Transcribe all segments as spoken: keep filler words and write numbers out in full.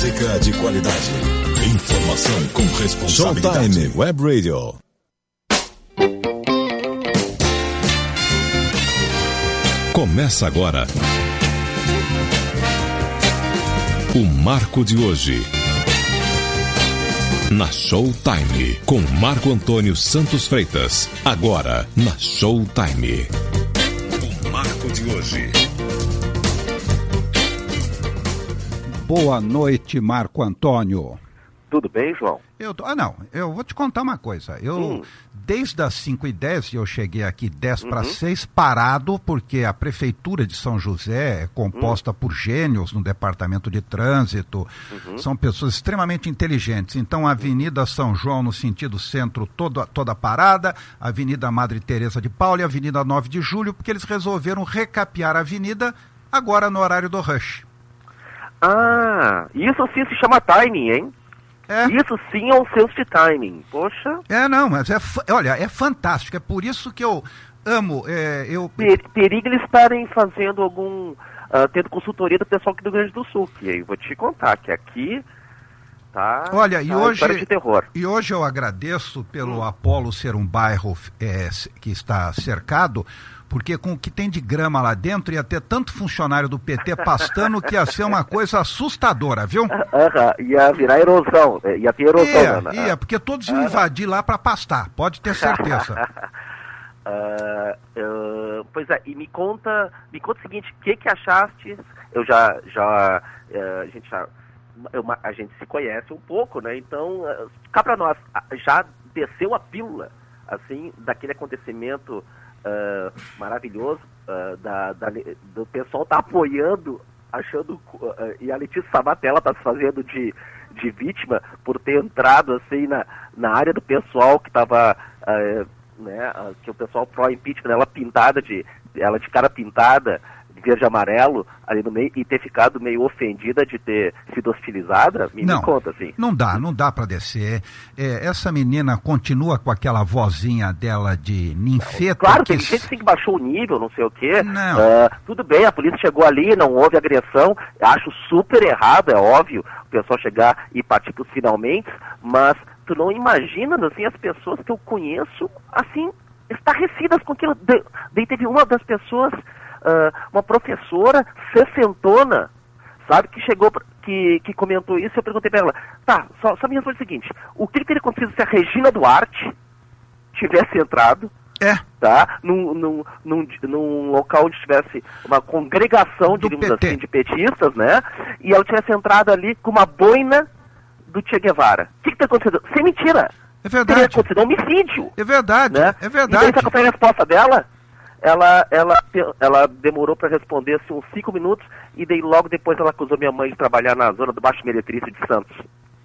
Música de qualidade. Informação com responsabilidade. Showtime Web Radio. Começa agora o Marco de hoje. Na Showtime, com Marco Antônio Santos Freitas. Agora, na Showtime. O Marco de hoje. Boa noite, Marco Antônio. Tudo bem, João? Eu tô, ah, não, eu vou te contar uma coisa. Eu, hum. desde as cinco e dez, eu cheguei aqui dez para seis, parado, porque a Prefeitura de São José é composta hum. por gênios no Departamento de Trânsito, uhum. são pessoas extremamente inteligentes. Então, a Avenida São João, no sentido centro, toda, toda parada, a Avenida Madre Teresa de Paula e a Avenida nove de julho, porque eles resolveram recapear a avenida agora no horário do rush. Ah, isso sim se chama timing, hein? É. Isso sim é um senso de timing, poxa. É, não, mas é, olha, é fantástico, é por isso que eu amo, é, eu... Per, perigo eles estarem fazendo algum, uh, tendo consultoria do pessoal aqui do Rio Grande do Sul, que aí vou te contar que aqui tá... Olha, e tá hoje, de terror. E hoje eu agradeço pelo hum. Apolo ser um bairro é, que está cercado, porque com o que tem de grama lá dentro ia ter tanto funcionário do P T pastando que ia ser uma coisa assustadora, viu? Uh-huh. Ia virar erosão, ia ter erosão. Ia, né? ia porque todos iam uh-huh. invadir lá para pastar, pode ter certeza. uh, uh, pois é, e me conta, me conta o seguinte, o que que achaste? Eu já, já, uh, a gente já, eu, a gente se conhece um pouco, né? Então, uh, cá para nós, já desceu a pílula, assim, daquele acontecimento Uh, maravilhoso, uh, da, da, do pessoal tá apoiando, achando, uh, e a Letícia Sabatella tá se fazendo de, de vítima por ter entrado assim na, na área do pessoal que tava, uh, né, uh, que o pessoal pró-impeachment, ela pintada de, ela de cara pintada, de verde e amarelo, ali no meio, e ter ficado meio ofendida de ter sido hostilizada, me, não, me conta, assim. Não dá, não dá para descer. É, essa menina continua com aquela vozinha dela de ninfeta. Claro, que tem gente que baixou o nível, não sei o quê. Não. Uh, tudo bem, a polícia chegou ali, não houve agressão. Acho super errado, é óbvio, o pessoal chegar e partir pros finalmente, mas tu não imaginas, assim, as pessoas que eu conheço, assim, estarrecidas com aquilo. Daí teve uma das pessoas... Uh, uma professora sessentona, sabe, que chegou, que, que comentou isso, eu perguntei pra ela, tá, só, só me responde o seguinte, o que teria acontecido se a Regina Duarte tivesse entrado, é. tá, num, num, num, num local onde tivesse uma congregação, do diríamos P T. assim, de petistas, né, e ela tivesse entrado ali com uma boina do Che Guevara. O que que teria acontecido? Sem mentira. É verdade. Teria acontecido um homicídio. É verdade, né? É verdade. E daí, sabe qual foi a resposta dela? Ela, ela, ela demorou para responder assim, uns cinco minutos e daí logo depois ela acusou minha mãe de trabalhar na zona do Baixo Meretrício de Santos.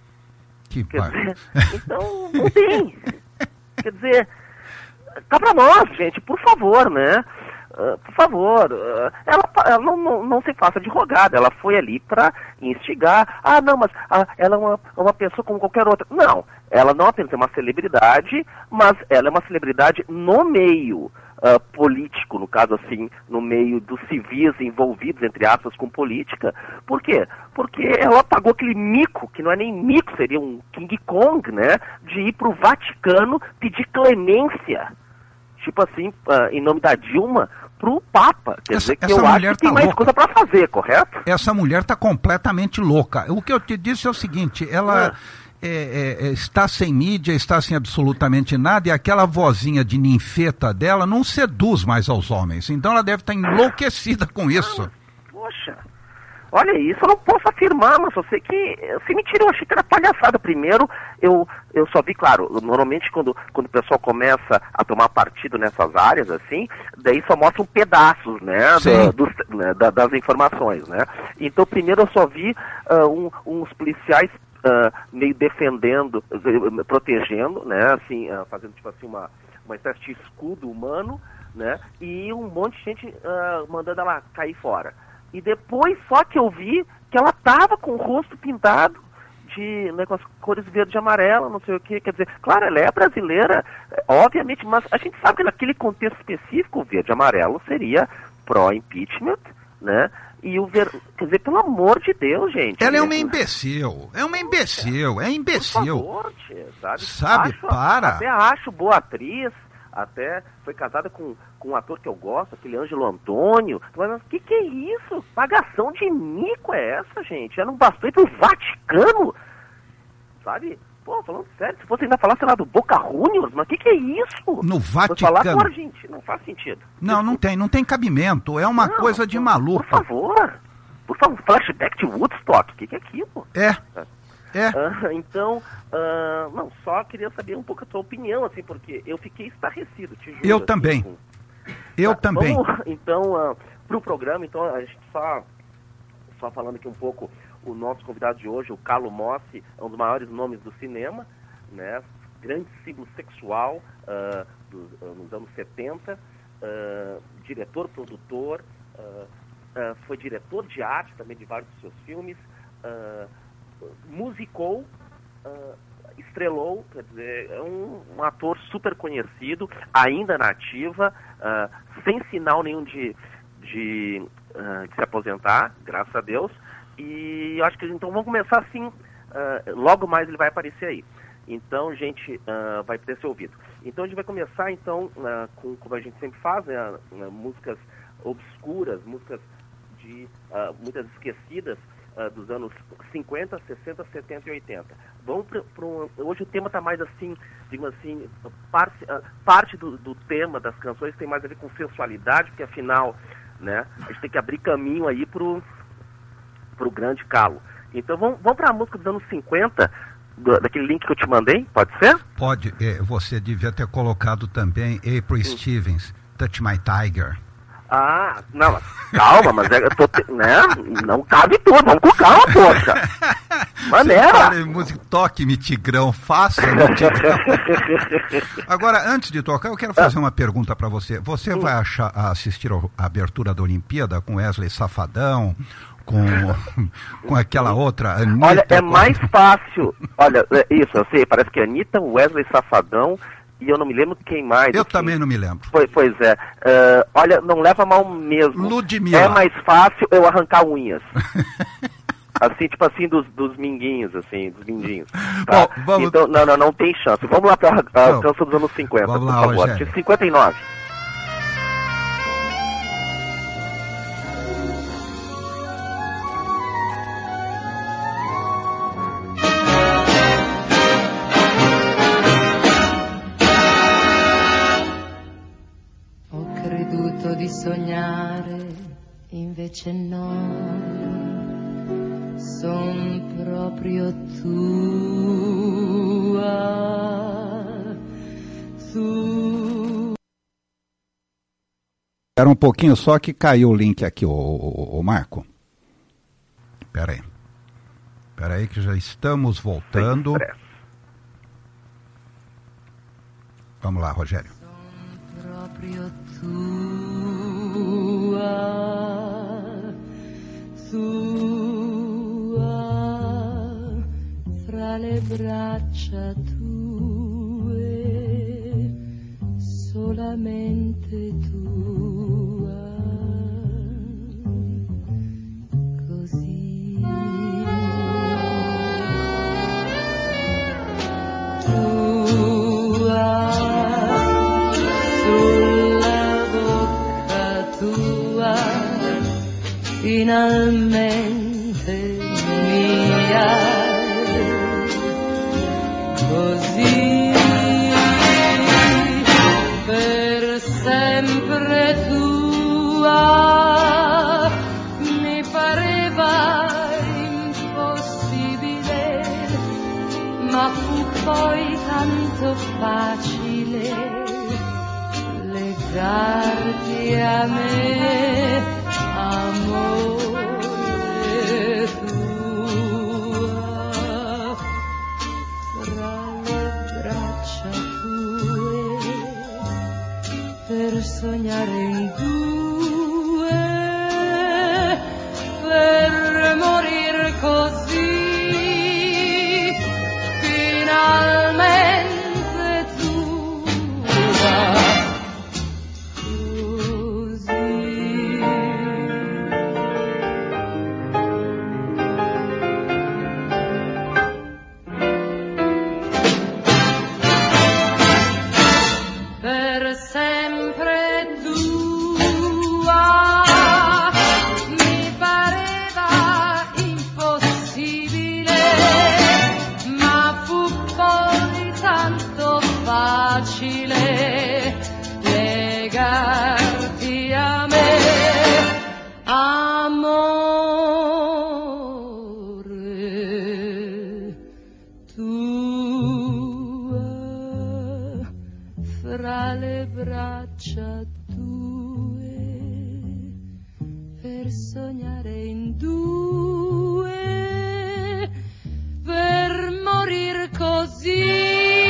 Que Quer pai. dizer, então, não tem. Quer dizer, tá pra nós, gente, por favor, né? Uh, por favor, uh, ela, ela não, não, não se faça de rogada, ela foi ali para instigar. Ah, não, mas ah, ela é uma, uma pessoa como qualquer outra. Não, ela não apenas é uma celebridade, mas ela é uma celebridade no meio Uh, político, no caso assim, no meio dos civis envolvidos, entre aspas, com política. Por quê? Porque ela pagou aquele mico, que não é nem mico, seria um King Kong, né, de ir pro Vaticano pedir clemência, tipo assim, uh, em nome da Dilma, pro Papa. Quer essa, dizer que eu acho que tem tá mais louca. coisa para fazer, correto? Essa mulher tá completamente louca. O que eu te disse é o seguinte, ela... Ah. É, é, está sem mídia, está sem absolutamente nada, e aquela vozinha de ninfeta dela não seduz mais aos homens. Então ela deve estar enlouquecida com isso. Ah, poxa, olha isso, eu não posso afirmar, mas eu sei que, se me tirou, eu achei que era palhaçada. Primeiro, eu, eu só vi, claro, normalmente quando, quando o pessoal começa a tomar partido nessas áreas, assim, daí só mostram pedaços, né, da, dos, né da, das informações, né. Então, primeiro eu só vi uh, um, uns policiais Uh, meio defendendo, uh, protegendo, né, assim, uh, fazendo tipo assim uma, uma espécie de escudo humano, né, e um monte de gente uh, mandando ela cair fora. E depois só que eu vi que ela tava com o rosto pintado de, né, com as cores verde e amarela, não sei o que, quer dizer, claro, ela é brasileira, obviamente, mas a gente sabe que naquele contexto específico, o verde e amarelo seria pró-impeachment, né? E o ver... Quer dizer, pelo amor de Deus, gente. Ela é uma imbecil. É uma imbecil. É imbecil. Por favor, tia, sabe? Sabe, acho, para. Até acho boa atriz. Até foi casada com, com um ator que eu gosto, aquele Ângelo Antônio. Mas o que, que é isso? Pagação de mico é essa, gente? Já não bastou ir pro Vaticano? Sabe? Pô, falando sério, se você ainda falar, sei lá, do Boca Juniors, mas o que, que é isso? No Vaticano. Vou falar com a Argentina, não faz sentido. Não, não tem, não tem cabimento. É uma não, coisa de maluco. Por favor. Por favor, flashback de Woodstock, o que, que é aquilo? É. É. Uh, então, uh, não, só queria saber um pouco a tua opinião, assim, porque eu fiquei estarrecido, te juro. Eu assim, também. Com... Eu tá, também. Vamos, então, uh, pro programa, então, a gente só, só falando aqui um pouco, o nosso convidado de hoje, o Carlo Mossi, é um dos maiores nomes do cinema, né, grande símbolo sexual uh, dos, uh, nos anos setenta, uh, diretor, produtor, uh, uh, foi diretor de arte também de vários dos seus filmes, uh, musicou, uh, estrelou, quer dizer, é um, um ator super conhecido, ainda na ativa, uh, sem sinal nenhum de, de, uh, de se aposentar, graças a Deus, e eu acho que então vamos começar assim, uh, logo mais ele vai aparecer aí. Então, gente, uh, vai poder ser ouvido. Então, a gente vai começar, então, uh, com, como a gente sempre faz, né, uh, músicas obscuras, músicas de uh, muitas esquecidas, Uh, dos anos cinquenta, sessenta, setenta e oitenta. Vamos para um... Hoje o tema está mais assim, digamos assim, parte, uh, parte do, do tema das canções tem mais a ver com sensualidade, porque afinal, né, a gente tem que abrir caminho aí pro, pro grande calo. Então vamos, vamos para a música dos anos cinquenta, do, daquele link que eu te mandei, pode ser? Pode, é, você devia ter colocado também April hum. Stevens, Touch My Tiger. Ah, não, mas calma, mas é, eu tô, né, não cabe tudo, vamos com calma, poxa. Maneira. Música, toque-me, Tigrão, faça-me, Tigrão. Agora, antes de tocar, eu quero fazer uma pergunta para você. Você vai achar, assistir a abertura da Olimpíada com Wesley Safadão, com, com aquela outra, Anitta? Olha, é com... mais fácil, olha, isso, eu sei, parece que é Anitta, Wesley Safadão, e eu não me lembro quem mais. Eu assim. também não me lembro. Pois, pois é. Uh, olha, não leva mal mesmo. Ludmilla. É mais fácil eu arrancar unhas. Assim, tipo assim, dos, dos minguinhos, assim, dos mindinhos. Tá? Bom, vamos... Então, não, não, não tem chance. Vamos lá para a canção dos anos cinquenta, vamos por lá, favor. Rogério. De cinquenta e nove. Di sognare, invece no, son proprio tua, tu. Era um pouquinho só que caiu o link aqui, o, o, o Marco. Espera aí. Espera aí que já estamos voltando. Vamos lá, Rogério. Son proprio tua. Tua, fra le braccia tue, solamente tua, così. Tua, sulla bocca tua, finalmente mia, così per sempre tua, mi pareva impossibile, ma fu poi tanto facile legarti a me, amore tua, tra le braccia tue, per sognare in due, per morir così, finalmente tua, così. facile legarti a me, amore, tua fra le braccia tue, per sognare in due, per morir così.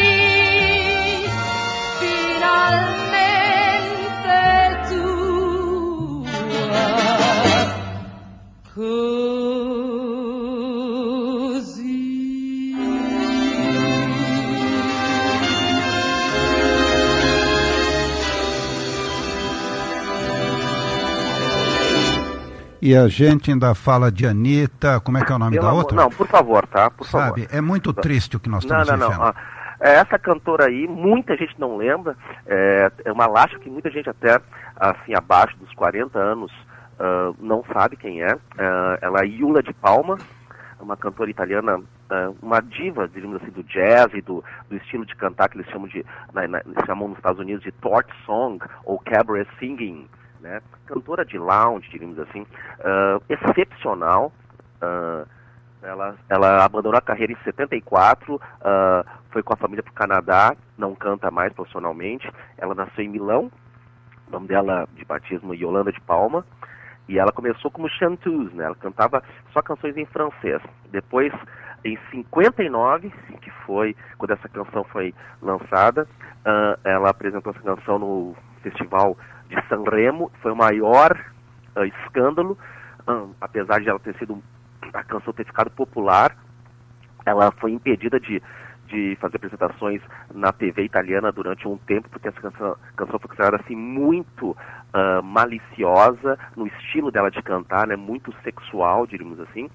E a gente ainda fala de Anitta, como é que é o nome Pelo da amor- outra? Não, por favor, tá? Por Sabe, favor. é muito triste o que nós Não, estamos não, vivendo. não. Ah, essa cantora aí, muita gente não lembra. É, é uma lástima que muita gente até, assim, abaixo dos quarenta anos, ah, não sabe quem é. Ah, ela é Iula de Palma, uma cantora italiana, ah, uma diva, diríamos assim, do jazz e do, do estilo de cantar que eles chamam, de, na, na, eles chamam nos Estados Unidos de torch song ou cabaret singing. Né? Cantora de lounge, diríamos assim, uh, excepcional. Uh, ela, ela abandonou a carreira em setenta e quatro, uh, foi com a família para o Canadá, não canta mais profissionalmente. Ela nasceu em Milão, o nome dela de batismo é Yolanda de Palma, e ela começou como chanteuse, né? Ela cantava só canções em francês. Depois, em cinquenta e nove, que foi quando essa canção foi lançada, uh, ela apresentou essa canção no festival de Sanremo, foi o maior uh, escândalo, um, apesar de ela ter sido, a canção ter ficado popular, ela foi impedida de, de fazer apresentações na T V italiana durante um tempo, porque essa canção, canção foi considerada assim, muito uh, maliciosa, no estilo dela de cantar, né, muito sexual, diríamos assim,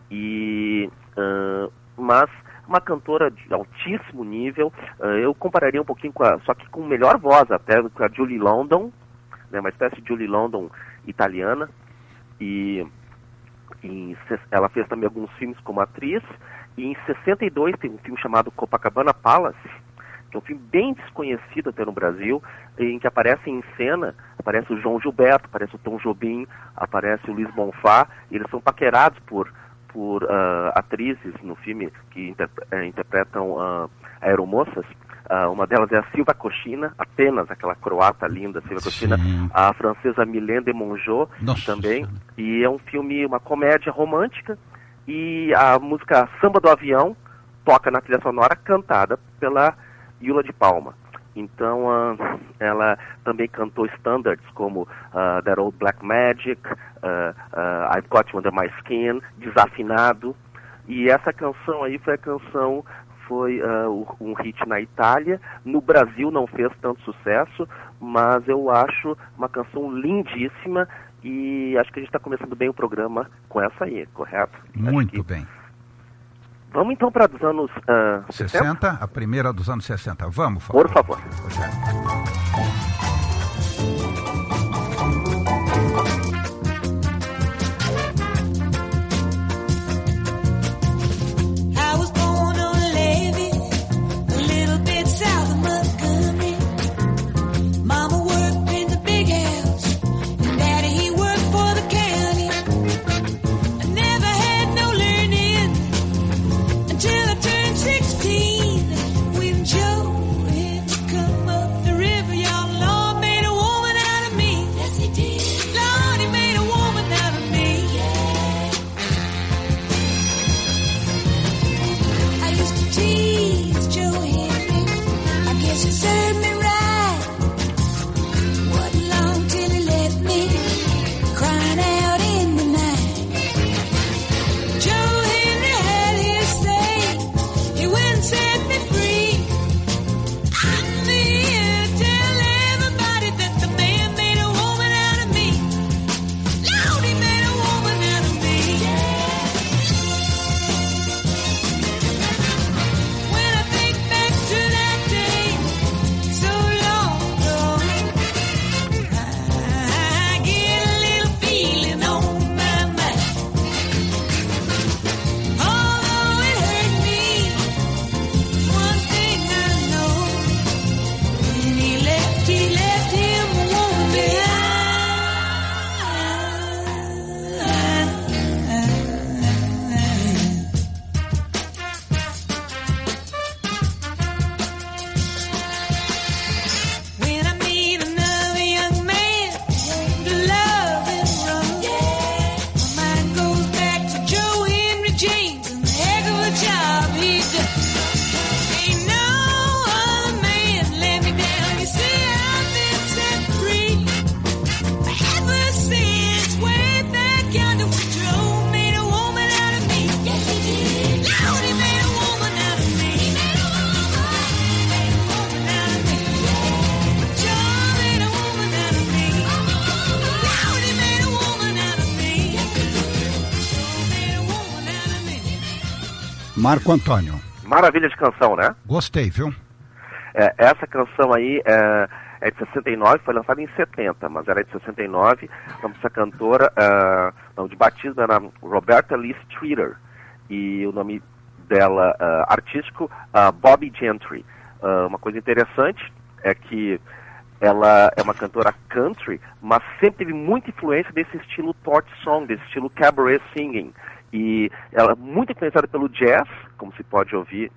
e, uh, mas uma cantora de altíssimo nível, uh, eu compararia um pouquinho com a, só que com melhor voz até, com a Julie London, né, uma espécie de Julie London italiana, e, e ela fez também alguns filmes como atriz, e em sessenta e dois tem um filme chamado Copacabana Palace, que é um filme bem desconhecido até no Brasil, em que aparece em cena, aparece o João Gilberto, aparece o Tom Jobim, aparece o Luiz Bonfá, e eles são paquerados por, por uh, atrizes no filme que interpre uh, interpretam uh, aeromoças. Uh, uma delas é a Silva Cochina, apenas aquela croata linda, Silva Cochina, a francesa Mylène de Mongeau também, senhora. E é um filme, uma comédia romântica, e a música Samba do Avião toca na trilha sonora cantada pela Iula de Palma. Então, uh, ela também cantou standards como uh, That Old Black Magic, uh, uh, I've Got You Under My Skin, Desafinado, e essa canção aí foi a canção... foi uh, um hit na Itália, no Brasil não fez tanto sucesso, mas eu acho uma canção lindíssima e acho que a gente está começando bem o programa com essa aí, correto? Muito que... bem. Vamos então para dos anos uh, sessenta, sessenta? A primeira dos anos sessenta. Vamos, por favor. Por favor. So Marco Antônio. Maravilha de canção, né? Gostei, viu? É, essa canção aí é, é de sessenta e nove, foi lançada em setenta, mas era de sessenta e nove. O nome dessa cantora, uh, não, de batismo era Roberta Lee Streeter. E o nome dela, uh, artístico, uh, Bobbie Gentry. Uh, uma coisa interessante é que ela é uma cantora country, mas sempre teve muita influência desse estilo torch song, desse estilo cabaret singing. E ela é muito influenciada pelo jazz, como se pode ouvir,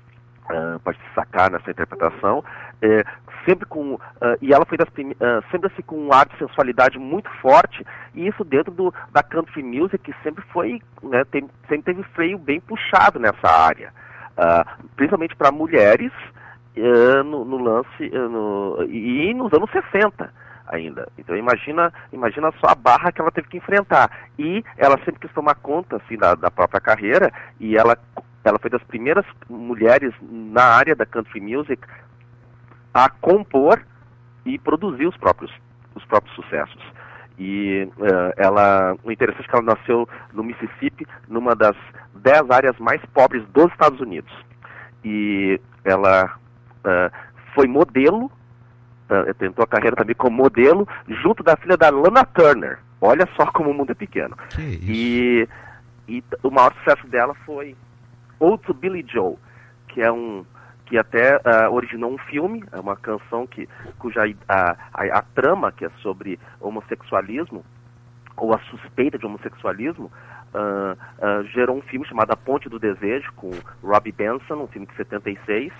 uh, pode se sacar nessa interpretação, é, sempre com, uh, e ela foi das prime- uh, sempre assim com um ar de sensualidade muito forte, e isso dentro do, da country music, que sempre foi, né, tem, sempre teve freio bem puxado nessa área, uh, principalmente para mulheres, uh, no, no lance, uh, no, e nos anos sessenta. Ainda. Então imagina, imagina só a barra que ela teve que enfrentar. E ela sempre quis tomar conta assim, da, da própria carreira, e ela, ela foi das primeiras mulheres na área da country music a compor e produzir os próprios, os próprios sucessos. E uh, ela, o interessante é que ela nasceu no Mississippi, numa das dez áreas mais pobres dos Estados Unidos. E ela uh, foi modelo, Uh, tentou a carreira também como modelo, junto da filha da Lana Turner. Olha só como o mundo é pequeno. Que isso. E, e o maior sucesso dela foi Ode to Billy Joe, que é um que até uh, originou um filme, é uma canção que, cuja a, a, a trama, que é sobre homossexualismo, ou a suspeita de homossexualismo, uh, uh, gerou um filme chamado A Ponte do Desejo, com Robbie Benson, um filme de setenta e seis,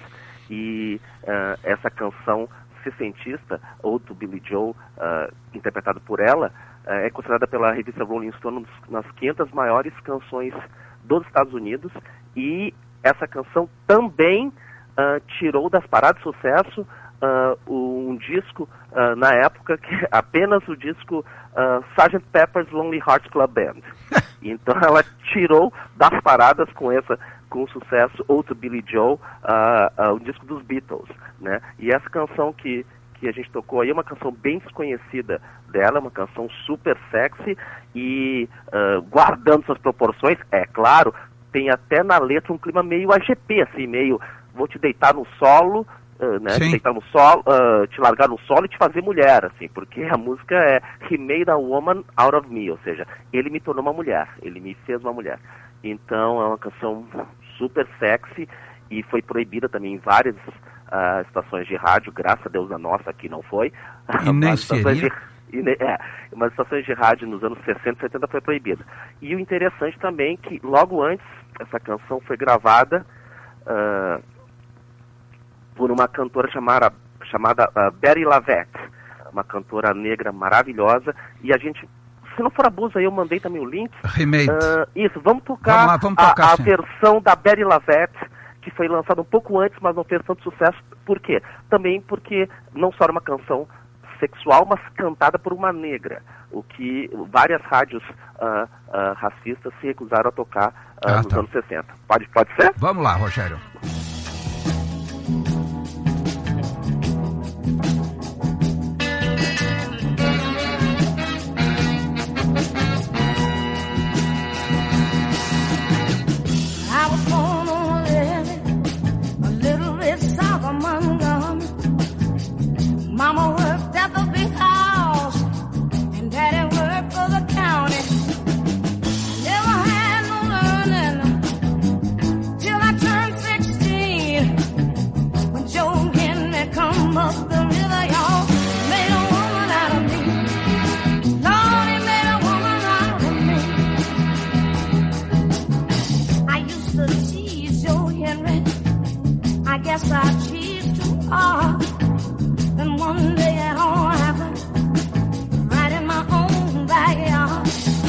e uh, essa canção sessentista, Ode to Billy Joe, uh, interpretado por ela, uh, é considerada pela revista Rolling Stone nas quinhentas maiores canções dos Estados Unidos, e essa canção também uh, tirou das paradas de sucesso uh, um disco, uh, na época, que apenas o disco uh, sergeant Pepper's Lonely Hearts Club Band. Então ela tirou das paradas com essa com o sucesso Ode to Billy Joe, uh, uh, o disco dos Beatles, né? E essa canção que, que a gente tocou aí é uma canção bem desconhecida dela, uma canção super sexy e uh, guardando suas proporções, é claro, tem até na letra um clima meio A G P, assim, meio vou te deitar no solo, uh, né? Te deitar no solo, uh, te largar no solo e te fazer mulher, assim, porque a música é He made a woman out of me, ou seja, ele me tornou uma mulher, ele me fez uma mulher. Então é uma canção super sexy e foi proibida também em várias uh, estações de rádio, graças a Deus a nossa aqui não foi. E nem seria? De, e, é, mas estações de rádio nos anos sessenta e setenta foi proibida. E o interessante também é que logo antes essa canção foi gravada uh, por uma cantora chamada, chamada uh, Betty Lavette, uma cantora negra maravilhosa, e a gente, se não for abuso aí, eu mandei também o link. Remake. Uh, isso, vamos tocar, vamos lá, vamos tocar a, a versão da Betty Lavette, que foi lançada um pouco antes, mas não fez tanto sucesso. Por quê? Também porque não só era uma canção sexual, mas cantada por uma negra, o que várias rádios uh, uh, racistas se recusaram a tocar uh, ah, nos tá. anos sessenta. Pode, pode ser? Vamos lá, Rogério. Mama worked at the big house, and Daddy worked for the county. Never had no learning till I turned sixteen. When Joe Henry come up the river, y'all, made a woman out of me. Lord, he made a woman out of me. I used to tease Joe Henry. I guess I teased too hard. And one day it all happened right in my own backyard.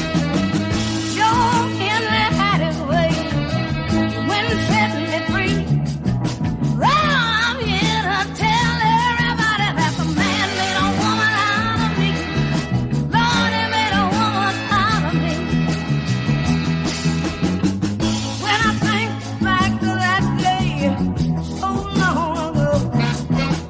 Joe Henry had his way when setting me free. Well, I'm here to tell everybody that the man made a woman out of me. Lord, he made a woman out of me. When I think back to that day so long ago,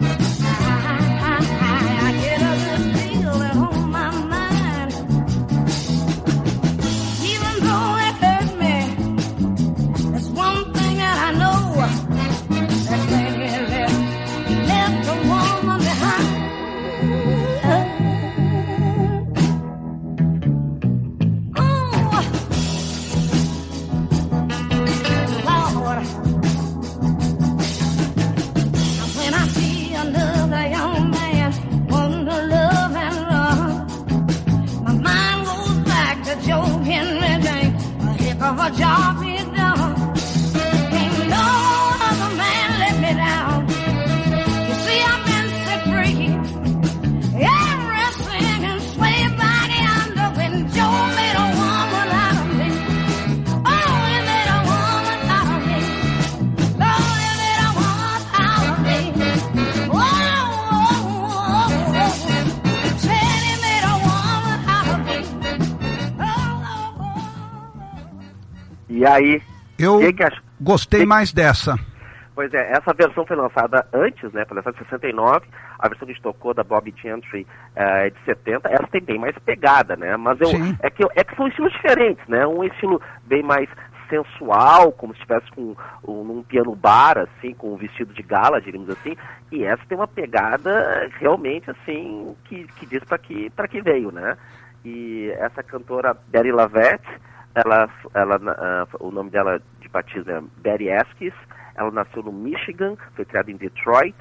E aí? Eu que que acha? gostei que... mais dessa. Pois é, essa versão foi lançada antes, né, foi lançada em sessenta e nove, a versão que a gente tocou da Bobby Gentry é uh, de setenta, essa tem bem mais pegada, né, mas eu, é, que, é que são estilos diferentes, né, um estilo bem mais sensual, como se estivesse com um, num piano bar, assim, com um vestido de gala, diríamos assim, e essa tem uma pegada realmente, assim, que, que diz para que, para que veio, né, e essa cantora Betty LaVette, ela, ela, uh, o nome dela de batismo é Betty Esquis. Ela nasceu no Michigan, foi criada em Detroit,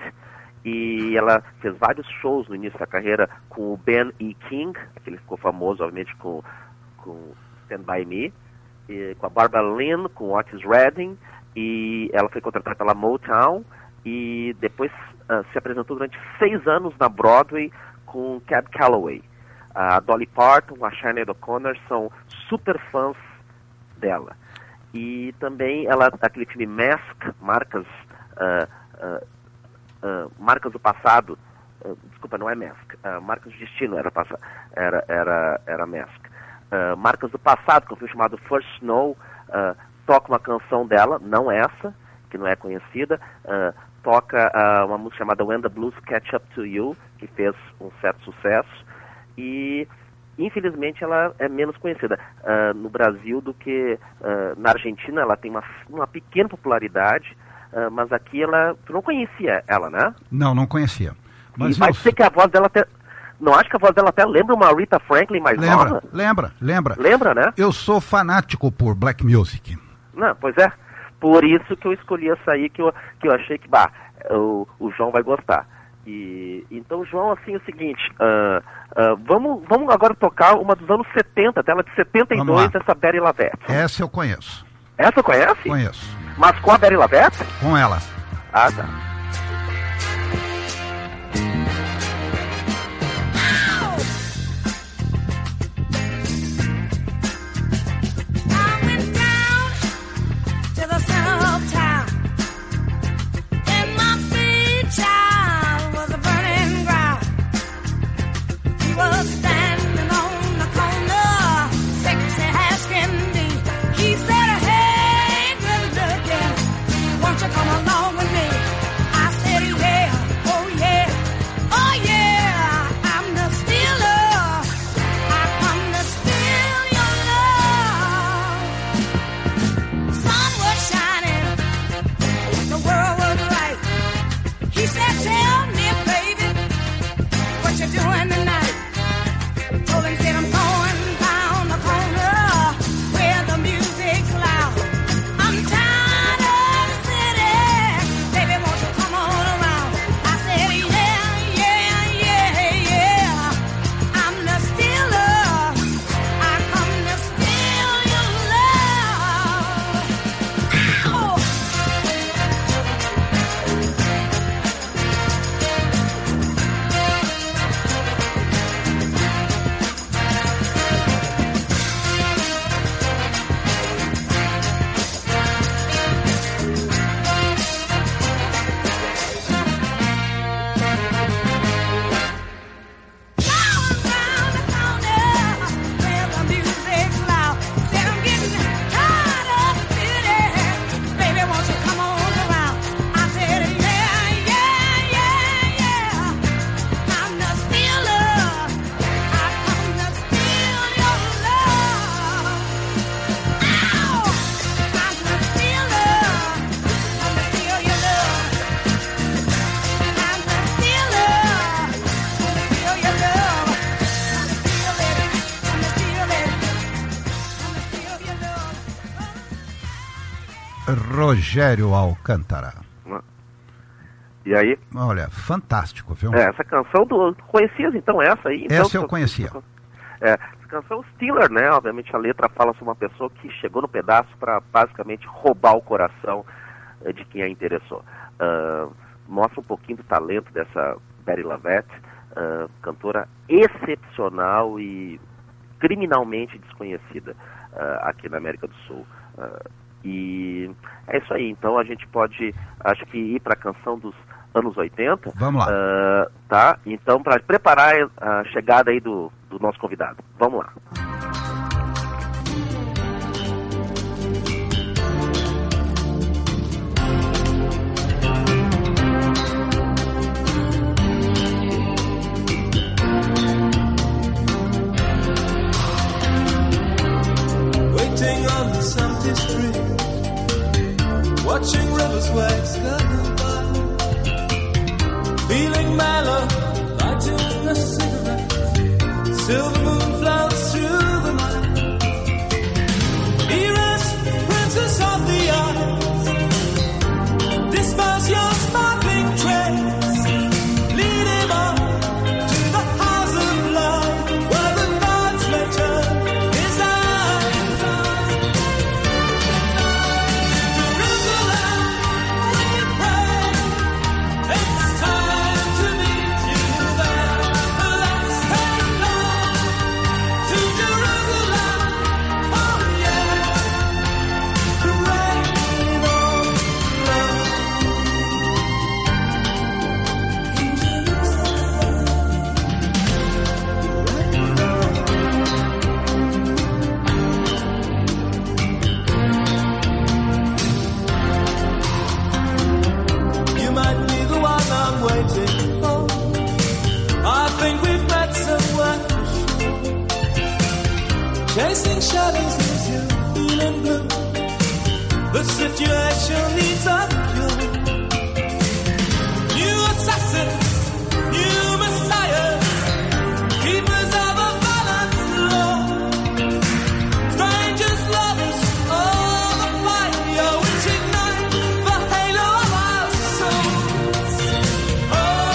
e ela fez vários shows no início da carreira com o Ben E. King, que ele ficou famoso, obviamente, com, com Stand By Me, e com a Barbara Lynn, com Otis Redding, e ela foi contratada pela Motown, e depois uh, se apresentou durante seis anos na Broadway com Cab Calloway. A Dolly Parton, a Sinead O'Connor são super fãs dela. E também ela, aquele filme Mask, Marcas, uh, uh, uh, Marcas do Passado, uh, desculpa, não é Mask, uh, Marcas do Destino era, era, era, era Mask. Uh, Marcas do Passado, que é um filme chamado First Snow, uh, toca uma canção dela, não essa, que não é conhecida, uh, toca uh, uma música chamada When the Blues Catch Up to You, que fez um certo sucesso, e infelizmente ela é menos conhecida uh, no Brasil do que uh, na Argentina. Ela tem uma, uma pequena popularidade, uh, mas aqui ela, tu não conhecia ela, né? Não, não conhecia. Mas e vai ser que a voz dela até, não acho que a voz dela até lembra uma Rita Franklin mais lembra, nova? Lembra, lembra. Lembra, né? Eu sou fanático por black music. Não, pois é, por isso que eu escolhi essa aí, que eu, que eu achei que, bah, o, o João vai gostar. E, então, João, assim, é o seguinte, uh, uh, vamos, vamos agora tocar uma dos anos setenta, dela de setenta e dois, essa Betty LaVette. Essa eu conheço. Essa eu conhece? Conheço. Mas com a Betty LaVette? Com ela. Ah, tá. Rogério Alcântara. E aí? Olha, fantástico, viu? É, essa canção, do conhecias então essa aí? Então, essa eu conhecia. É, essa canção Steeler, né? Obviamente a letra fala sobre uma pessoa que chegou no pedaço para basicamente roubar o coração uh, de quem a interessou. Uh, mostra um pouquinho do talento dessa Betty LaVette, uh, cantora excepcional e criminalmente desconhecida uh, aqui na América do Sul. Uh, E é isso aí, então a gente pode, acho que ir para a canção dos anos oitenta. Vamos lá. Uh, tá? Então, para preparar a chegada aí do, do nosso convidado. Vamos lá. mellow, lighting a cigarette. Silver moon floats through the night. Dearest princess of the eyes, disperse your sparkling trays. Lead him on to the house of love, where the gods may turn his eyes. Jerusalem, we pray, it's time to meet you there. Let's take love to Jerusalem, oh yeah. Rain on love in You might be the one I'm waiting for. I think we've met somewhere. Chasing shadows leaves you feeling blue. The situation needs a cure. New assassins, new messiahs, keepers of a balanced law. Strangers, lovers, all the fire which ignites the halo of our souls. Oh,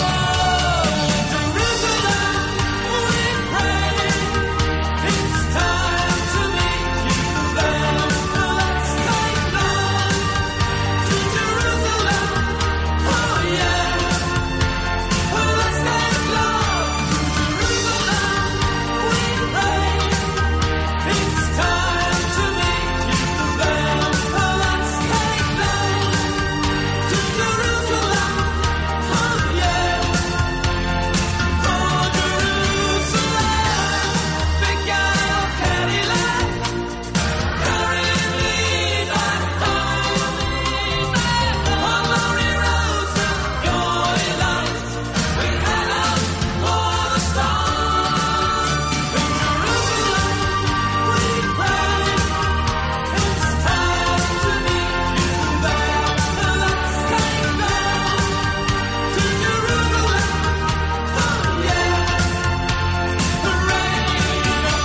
Jerusalem, we pray, it's time to meet you there. Let's take love to Jerusalem, oh yeah. Let's take love to Jerusalem, we pray, it's time to meet you there. Let's take love to Jerusalem, oh yeah. Oh, Jerusalem, big guy Cadillac, carry me back home. On lonely roads of your delight, we head out for the stars. In Jerusalem, we pray, it's time to meet you there. Let's take love to Jerusalem, oh yeah. Rain on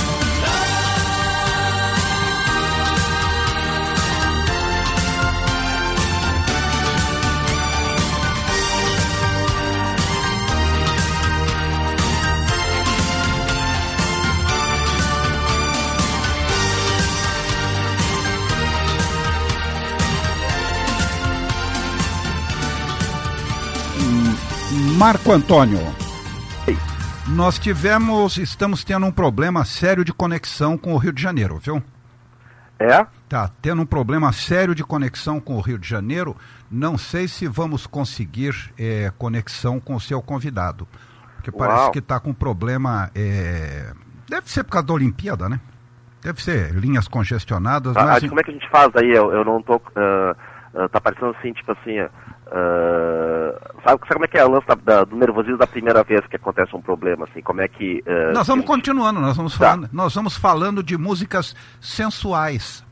Marco Antônio, nós tivemos, estamos tendo um problema sério de conexão com o Rio de Janeiro, viu? É? Tá tendo um problema sério de conexão com o Rio de Janeiro. Não sei se vamos conseguir é, conexão com o seu convidado, porque parece Uau. que está com problema. É... Deve ser por causa da Olimpíada, né? Deve ser linhas congestionadas. Ah, mas... ah, como é que a gente faz aí? Eu, eu não tô. ah, ah, tá parecendo assim, tipo assim. ah, sabe, sabe como é que é o lance da, da- do nervosismo da primeira vez que acontece um problema, assim? Como é que. ah, Nós vamos que a gente- continuando, nós vamos, Tá. falando, nós vamos falando de músicas sensuais.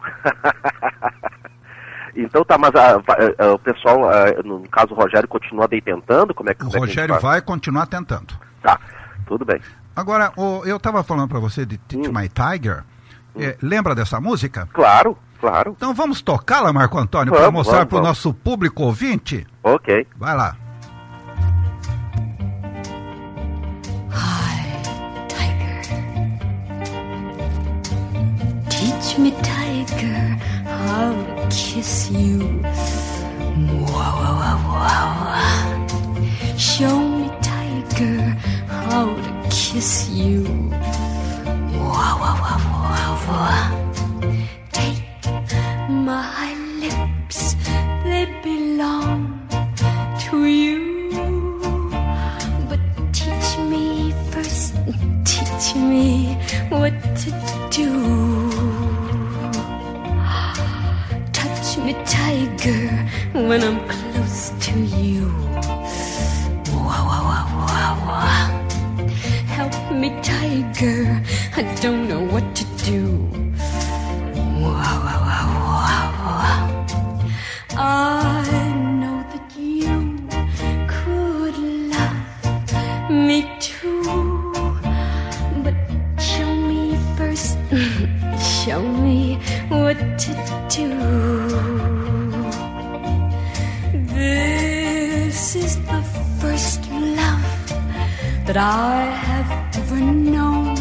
Então tá, mas ah, va- ah, ah, o pessoal, ah, no caso o Rogério, continua daí tentando? Como é que, O como é que a gente Rogério faz? vai continuar tentando. Tá, tudo bem. Agora, o- eu estava falando para você de Teach Hum. My Tiger. É, lembra dessa música? Claro, claro. Então vamos tocá-la, Marco Antônio, para Vamos, mostrar vamos, para o vamos. nosso público ouvinte? Ok. Vai lá. Hi, tiger. Teach me, tiger, how to kiss you. Wow, wow, wow, wow. Show me, tiger, how to kiss you. Wow, wow, wow, wow, wow. Take my lips, they belong to you. But teach me first, teach me what to do. Touch me, tiger, when I'm close to you. Wow, wow, wow, wow, wow. Help me, tiger, I don't know what to do. Wow, wow, wow, wow, wow. I know that you could me too. But show me first, show me what to do. This is the first love that I have ever known.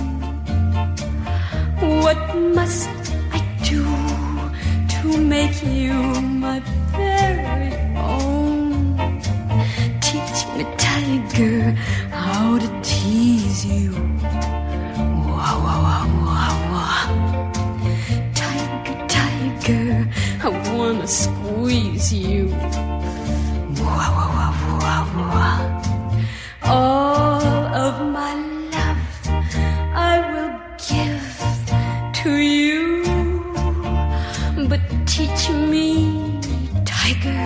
What must I do to make you my very own? Teach me, tiger, how to tease you. Wah, wah, wah, wah, wah. Tiger, tiger, I wanna squeeze you. Wah, wah, wah, wah, wah. All of my love I will give to you, but teach me, tiger,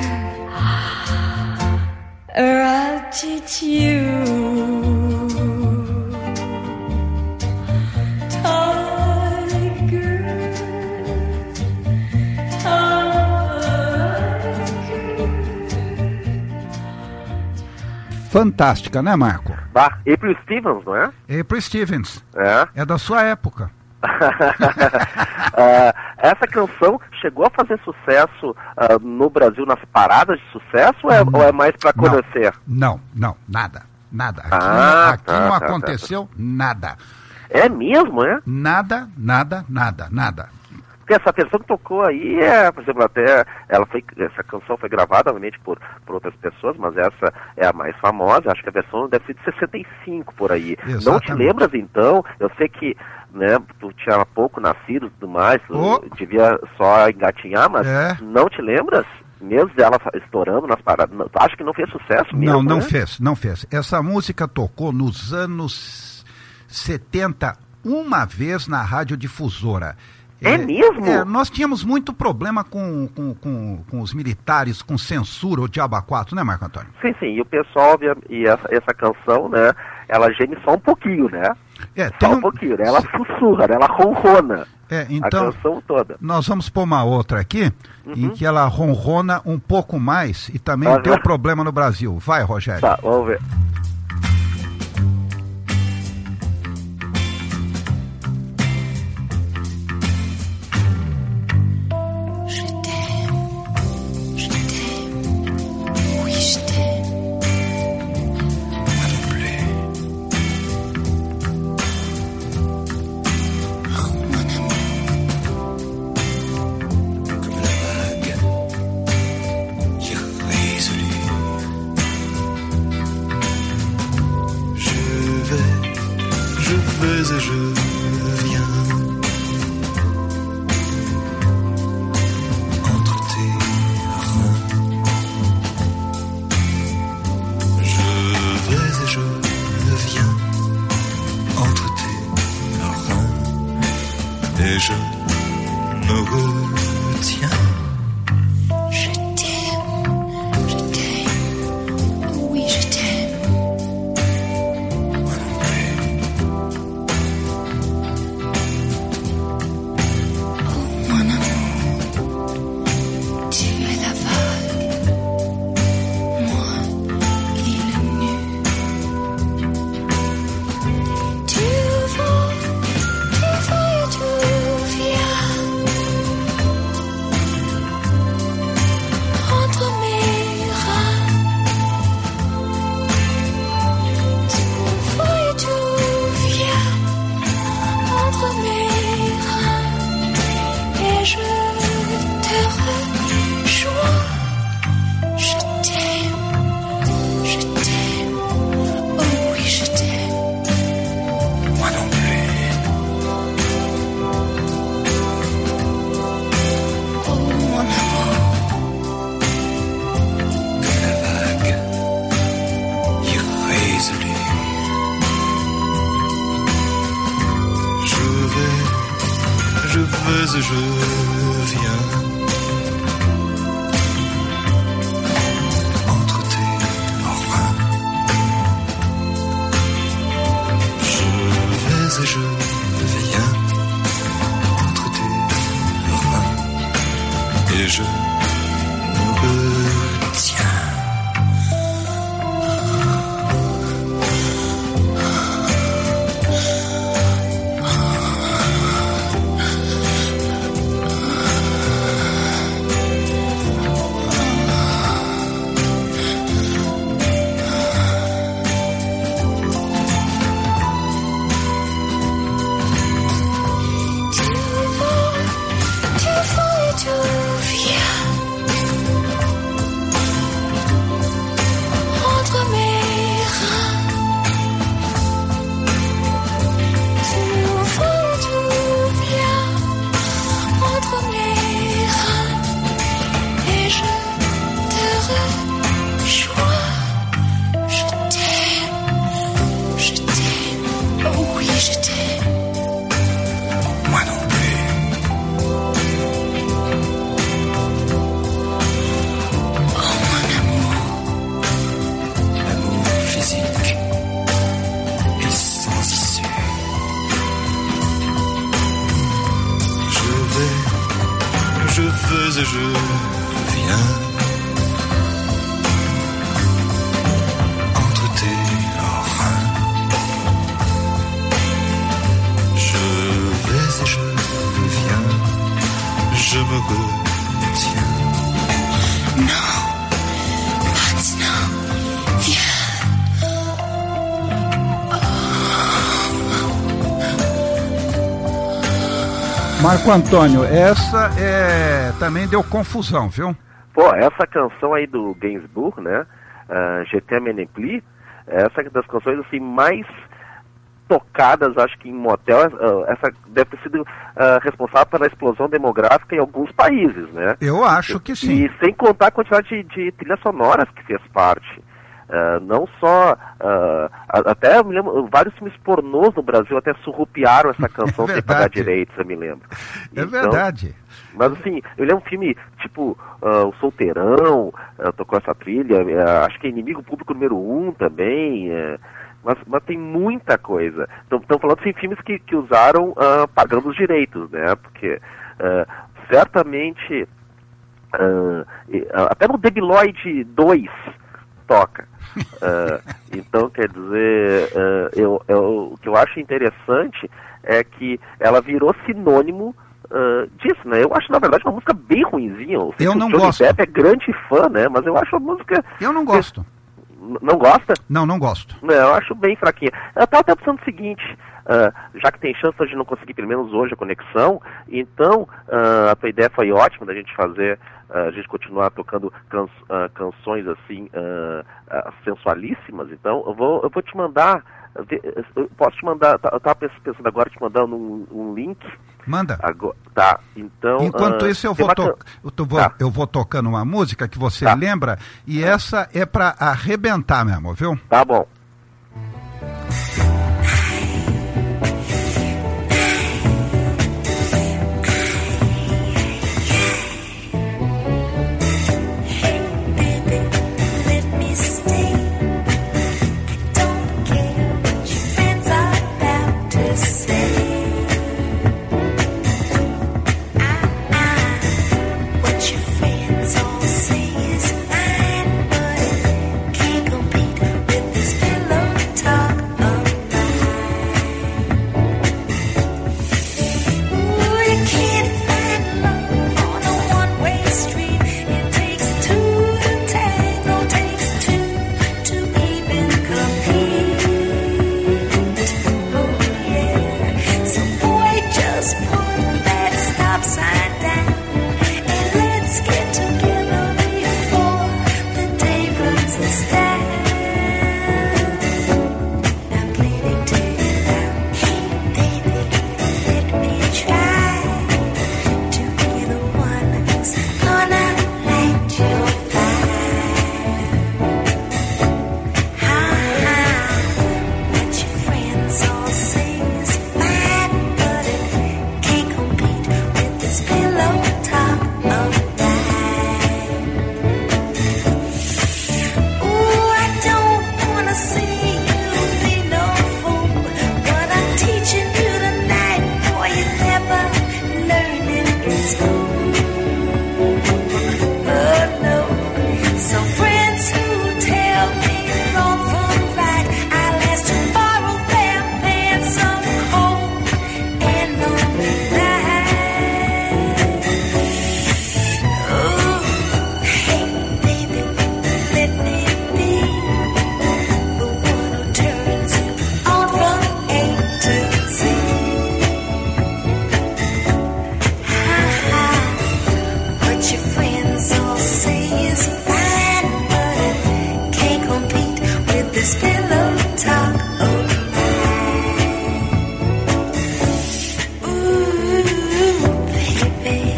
or I'll teach you. Tiger, Fantástica, né, Marco? Bah, April Stevens, não é? April Stevens. É. É da sua época. uh, essa canção chegou a fazer sucesso uh, no Brasil nas paradas de sucesso ou é, ou é mais para conhecer? Não, não, nada, nada. Aqui, Ah, não, aqui tá, não tá, aconteceu nada. É mesmo, é? Nada, nada, nada, nada. Porque essa versão que tocou aí é, por exemplo, até ela foi, essa canção foi gravada, obviamente, por, por outras pessoas, mas essa é a mais famosa. Acho que a versão deve ser de sessenta e cinco por aí. Exatamente. Não te lembras, então? Eu sei que, né, tu tinha pouco nascido e tudo mais, tu Oh. devia só engatinhar, mas É. não te lembras? Mesmo dela estourando nas paradas, não, tu acha que não fez sucesso mesmo? Não, não né? fez, não fez. Essa música tocou nos anos setenta, uma vez na radiodifusora. É mesmo? É, nós tínhamos muito problema com, com, com, com os militares, com censura, o Diabo a quatro, né, Marco Antônio? Sim, sim, e o pessoal, e essa, essa canção, né, ela geme só um pouquinho, né? É, Só tem um um- pouquinho, né? Ela sussurra, né? Ela ronrona É, então, a canção toda. nós vamos pôr uma outra aqui, em que ela ronrona um pouco mais e também Aham. deu problema no Brasil. Vai, Rogério. Tá, vamos ver. Je t'aime, je t'aime, oui je t'aime. Moi non plus. Oh mon amour, comme la vague irrésolue. Je vais, je vais et je viens. Entre tes reins. Je vais et je viens. Entre tes reins. Et je me retiens. Je t'aime, je t'aime, oui je t'aime. Moi non plus. Oh mon amour, tu es la vague, moi l'île nue. Tu vas, tu vas et tu viens entre mes reins. Tu vas et tu viens entre mes reins. Et je te rejoins. Je t'aime, je t'aime, oh oui je t'aime. Moi non plus. Oh mon amour, Comme la vague irrésolue. Je vais, je vais et je viens. Entre tes reins. Je vais et je viens. Entre tes reins. Et je me retiens. musique est sans issue. Je vais, je veux et je viens entre tes reins. Je vais et je viens, je me retiens. Non, maintenant, viens. Marco Antônio, essa é também deu confusão, viu? Pô, essa canção aí do Gainsbourg, né? Uh, Je t'aime non plus, essa é das canções assim mais tocadas, acho que em motel, uh, essa deve ter sido uh, responsável pela explosão demográfica em alguns países, né? Eu acho que sim. E sem contar a quantidade de, de trilhas sonoras que fez parte. Uh, não só, uh, até eu me lembro, vários filmes pornôs no Brasil até surrupiaram essa canção É sem pagar verdade. direitos, eu me lembro. É Então, verdade. mas assim, eu lembro um filme tipo uh, O Solteirão, uh, tocou essa trilha, uh, acho que é Inimigo Público número um também, uh, mas, mas tem muita coisa. Estão falando assim, filmes que, que usaram uh, pagando os direitos, né? Porque uh, certamente, uh, uh, até no Debiloid dois toca. Uh, então, quer dizer, uh, eu, eu, o que eu acho interessante é que ela virou sinônimo Uh, disso, né? Eu acho, na verdade, uma música bem ruinzinha. Eu, sei Eu que não o Johnny gosto. Depp é grande fã, né? Mas eu acho a música... Eu não gosto. N- Não gosta? Não, não gosto. Não, eu acho bem fraquinha. Eu tava até pensando o seguinte, uh, já que tem chance de não conseguir, pelo menos hoje, a conexão, então uh, a tua ideia foi ótima da gente fazer, uh, a gente continuar tocando can- uh, canções assim, uh, uh, sensualíssimas. Então, eu vou, eu vou te mandar, eu posso te mandar, eu tava pensando agora te mandar um, um link. Manda. Agora, tá, então... Enquanto uh, isso, eu tem vou, uma to can- eu, tô- vou, Tá. eu vou tocando uma música que você Tá. lembra, e essa é pra arrebentar mesmo, viu? Tá bom. Let me stay. I don't care what your friends are about to say. Ah, ah, what your friends all say is fine, but it can't compete with this pillow talk of mine. Ooh, you can't find love on a one-way street. It takes two to tango, takes two to even compete. Oh yeah, so boy, just put that stop sign down and let's get together before the day runs us down. I'm pleading to you now, hey baby, let me try to be the one who's gonna light your fire. Ha ha, what your friends all say is fine, but it can't compete with this pillow talk of mine. Ooh, I don't wanna see you be no fool, but I'm teaching you tonight, boy, you never learn it in school. Oh no, so friends who tell me wrong from right, I'll ask to borrow their pants some cold and lonely night. Ooh, hey baby, let me be the one who turns you on from A to Z. Ha ha, what your friends all say is fine, but it can't compete with this pillow talk of mine. Ooh, baby.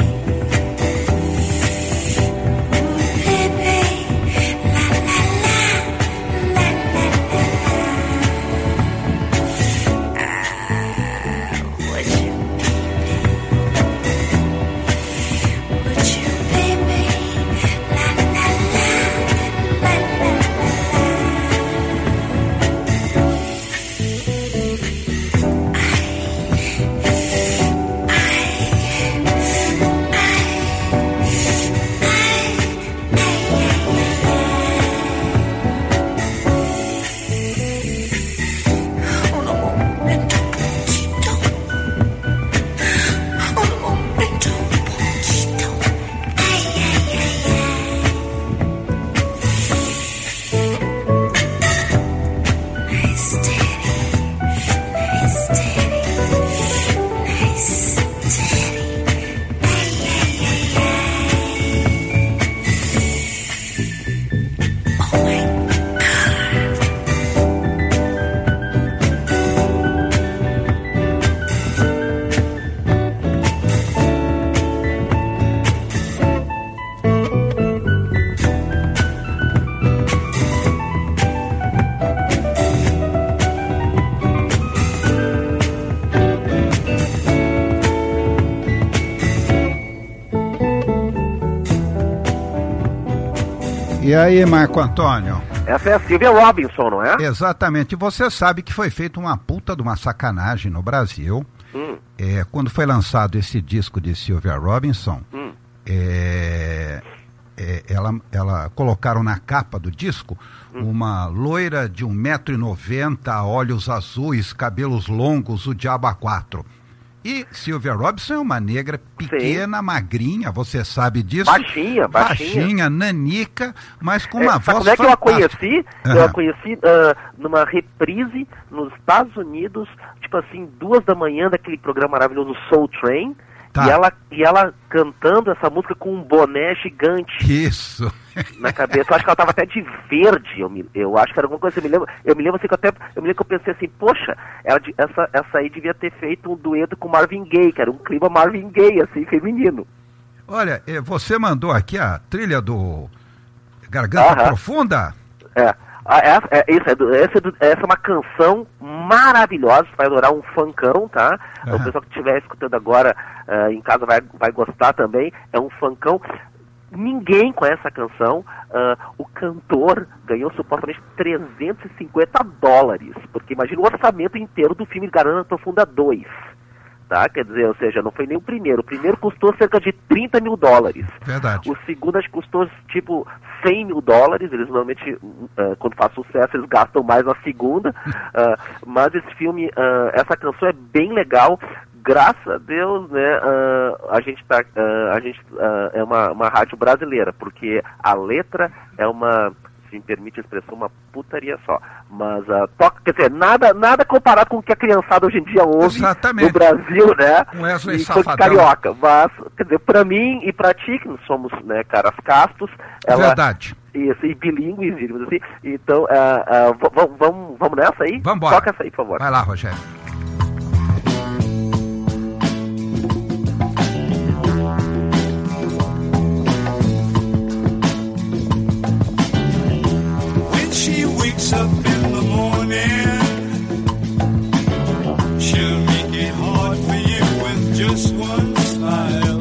Ooh, baby. La la la, la la la la. Ah, would you, would you, baby? La la la, la la la la. E aí, Marco Antônio? Essa é a Sylvia Robinson, não é? Exatamente. E você sabe que foi feita uma puta de uma sacanagem no Brasil. Hum. É, quando foi lançado esse disco de Sylvia Robinson, Hum. é, é, ela, ela colocaram na capa do disco Hum. uma loira de um metro e noventa, olhos azuis, cabelos longos, o diabo a quatro. E Sylvia Robinson é uma negra pequena, magrinha, você sabe disso. Baixinha, baixinha. Baixinha, nanica, mas com uma É, sabe voz como é que eu a fantástica. conheci? Aham. Eu a conheci ah, numa reprise nos Estados Unidos, tipo assim, duas da manhã, daquele programa maravilhoso Soul Train, Tá. e, ela, e ela cantando essa música com um boné gigante Isso. na cabeça. Eu acho que ela estava até de verde, eu, me, eu acho que era alguma coisa, eu me lembro, eu me lembro assim que eu até, eu me lembro que eu pensei assim, poxa, ela, de- essa, essa aí devia ter feito um dueto com Marvin Gaye, que era um clima Marvin Gaye, assim, feminino. Olha, eh, você mandou aqui a trilha do Garganta Aham. Profunda? É, ah, essa, é, isso, é do- essa, é do- essa é uma canção maravilhosa, você vai adorar um funkão, tá? Aham. O pessoal que estiver escutando agora ah, em casa vai, vai gostar também, é um funkão. Ninguém conhece essa canção, ah, o cantor ganhou supostamente trezentos e cinquenta dólares, porque imagina o orçamento inteiro do filme Garganta Profunda dois. Tá? Quer dizer, ou seja, não foi nem o primeiro. O primeiro custou cerca de trinta mil dólares. Verdade. O segundo acho que custou tipo cem mil dólares. Eles normalmente, uh, quando faz sucesso, eles gastam mais na segunda. Uh, mas esse filme, uh, essa canção é bem legal. Graças a Deus, né, uh, a gente tá, uh, a gente uh, é uma, uma rádio brasileira, porque a letra é uma, se me permite a expressão, uma putaria só. Mas uh, toca, quer dizer, nada, nada comparado com o que a criançada hoje em dia ouve Exatamente. no Brasil, né? Um Wesley E funk Safadão. carioca. Mas, quer dizer, pra mim e pra ti, que nós somos, né, caras castos, ela, Verdade. Isso, e bilíngues, digamos assim. Então, uh, uh, v- v- vamos, vamos nessa aí? Vamos embora. Toca essa aí, por favor. Vai lá, Rogério. When she wakes up in the morning, she'll make it hard for you with just one smile.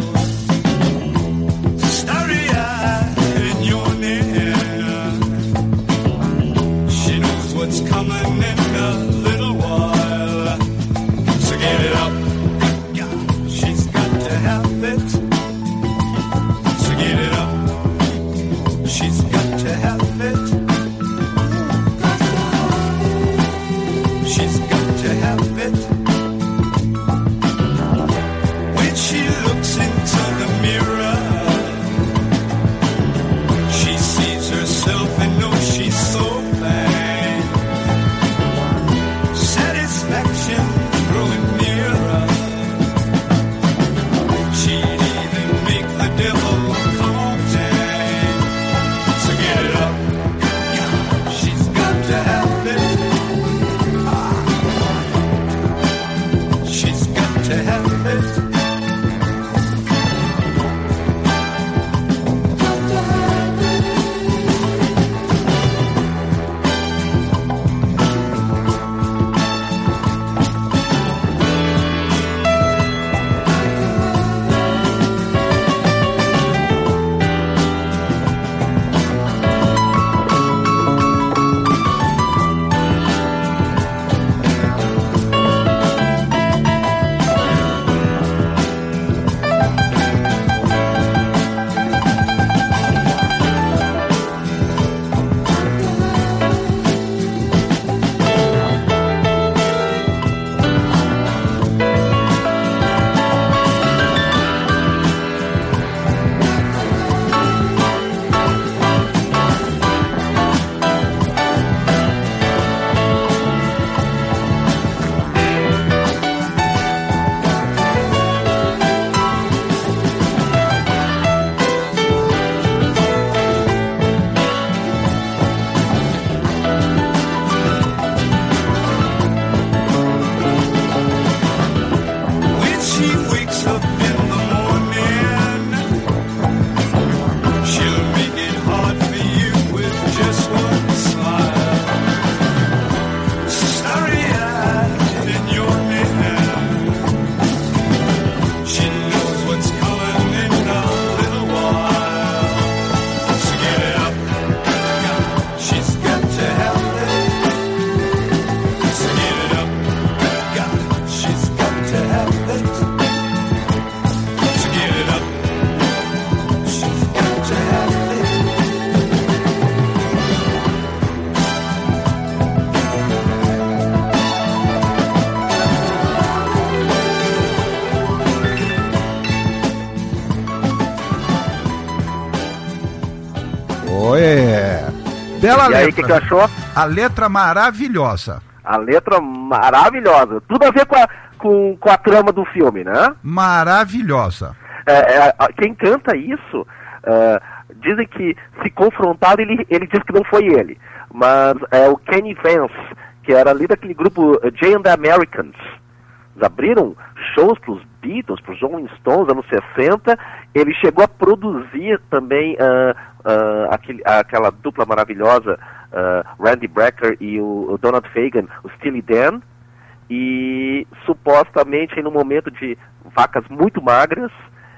Starry-eyed and yawning, she knows what's coming in a little while. So get it up, yeah, she's got to have it. So get it up, she's got to have it. She's got to have it. When she looks into the mirror, she sees herself and knows she's so fine. Satisfaction growing nearer. She'd even make the devil come on time. So get it up. Yeah, she's got to have it. She's got to have it. a e letra? aí, o que, que achou? A letra maravilhosa. A letra maravilhosa. Tudo a ver com a, com, com a trama do filme, né? Maravilhosa. É, é, quem canta isso, é, dizem que se confrontado, ele, ele diz que não foi ele. Mas é o Kenny Vance, que era líder daquele grupo Jay and the Americans. Eles abriram shows para os Beatles, para os Rolling Stones, anos sessenta. Ele chegou a produzir também uh, uh, aquele, aquela dupla maravilhosa, uh, Randy Brecker e o, o Donald Fagen, o Steely Dan. E supostamente, no momento de vacas muito magras,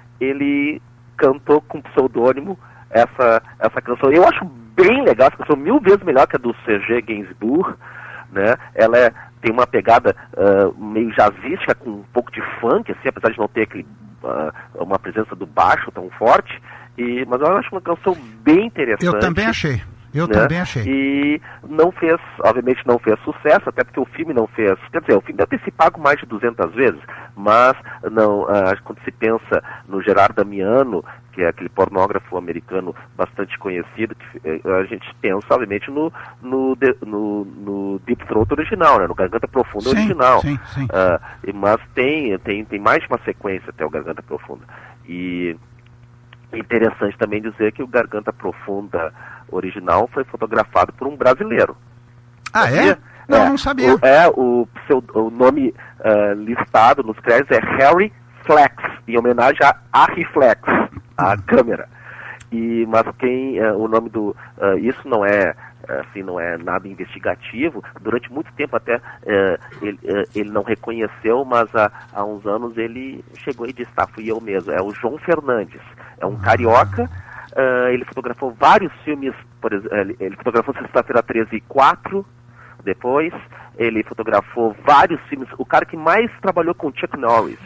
ele cantou com pseudônimo essa, essa canção. Eu acho bem legal, essa canção mil vezes melhor que a do C G Gainsbourg, né? Ela é, tem uma pegada uh, meio jazzística, com um pouco de funk, assim, apesar de não ter aquele, uh, uma presença do baixo tão forte, e, mas eu acho uma canção bem interessante. Eu também achei. Eu né? também achei. E não fez, obviamente não fez sucesso, até porque o filme não fez, quer dizer, o filme deve ter se pago mais de duzentas vezes, mas não, uh, quando se pensa no Gerard Damiano, que é aquele pornógrafo americano bastante conhecido, que, uh, a gente pensa, obviamente, no, no, de, no, no Deep Throat original, né? No Garganta Profunda sim, original. Sim, sim. Uh, mas tem, tem, tem mais de uma sequência até o Garganta Profunda. E interessante também dizer que o Garganta Profunda original foi fotografado por um brasileiro. Ah, sabia? é? Não, é, não sabia. O, é, o, seu, o nome uh, listado nos créditos é Harry Flex, em homenagem a Harry Flex, a uhum. câmera. E, mas quem, uh, o nome do, uh, isso não é, assim, não é nada investigativo. Durante muito tempo até uh, ele, uh, ele não reconheceu, mas há, há uns anos ele chegou e disse, tá, fui eu mesmo. É o João Fernandes, é um carioca. Uh, ele fotografou vários filmes, por exemplo, ele, ele fotografou Sexta-feira treze e quatro, depois ele fotografou vários filmes. O cara que mais trabalhou com Chuck Norris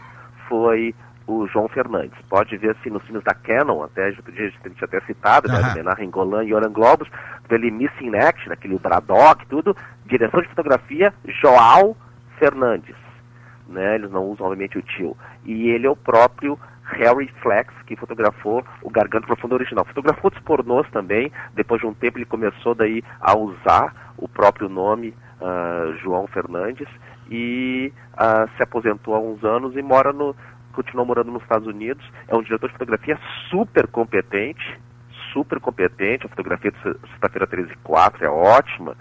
foi o João Fernandes. Pode ver assim nos filmes da Canon, até a gente até citado, né, uh-huh. Menard Golan e Oran Globus, ele Missing Action, aquele Braddock, tudo, direção de fotografia, João Fernandes, né, eles não usam obviamente o tio, e ele é o próprio Harry Flex, que fotografou o Garganta Profunda original. Fotografou outros pornôs também. Depois de um tempo ele começou daí a usar o próprio nome, uh, João Fernandes, e uh, se aposentou há uns anos e mora no, continuou morando nos Estados Unidos. É um diretor de fotografia super competente, super competente. A fotografia de Sexta-feira treze e quatro é ótima.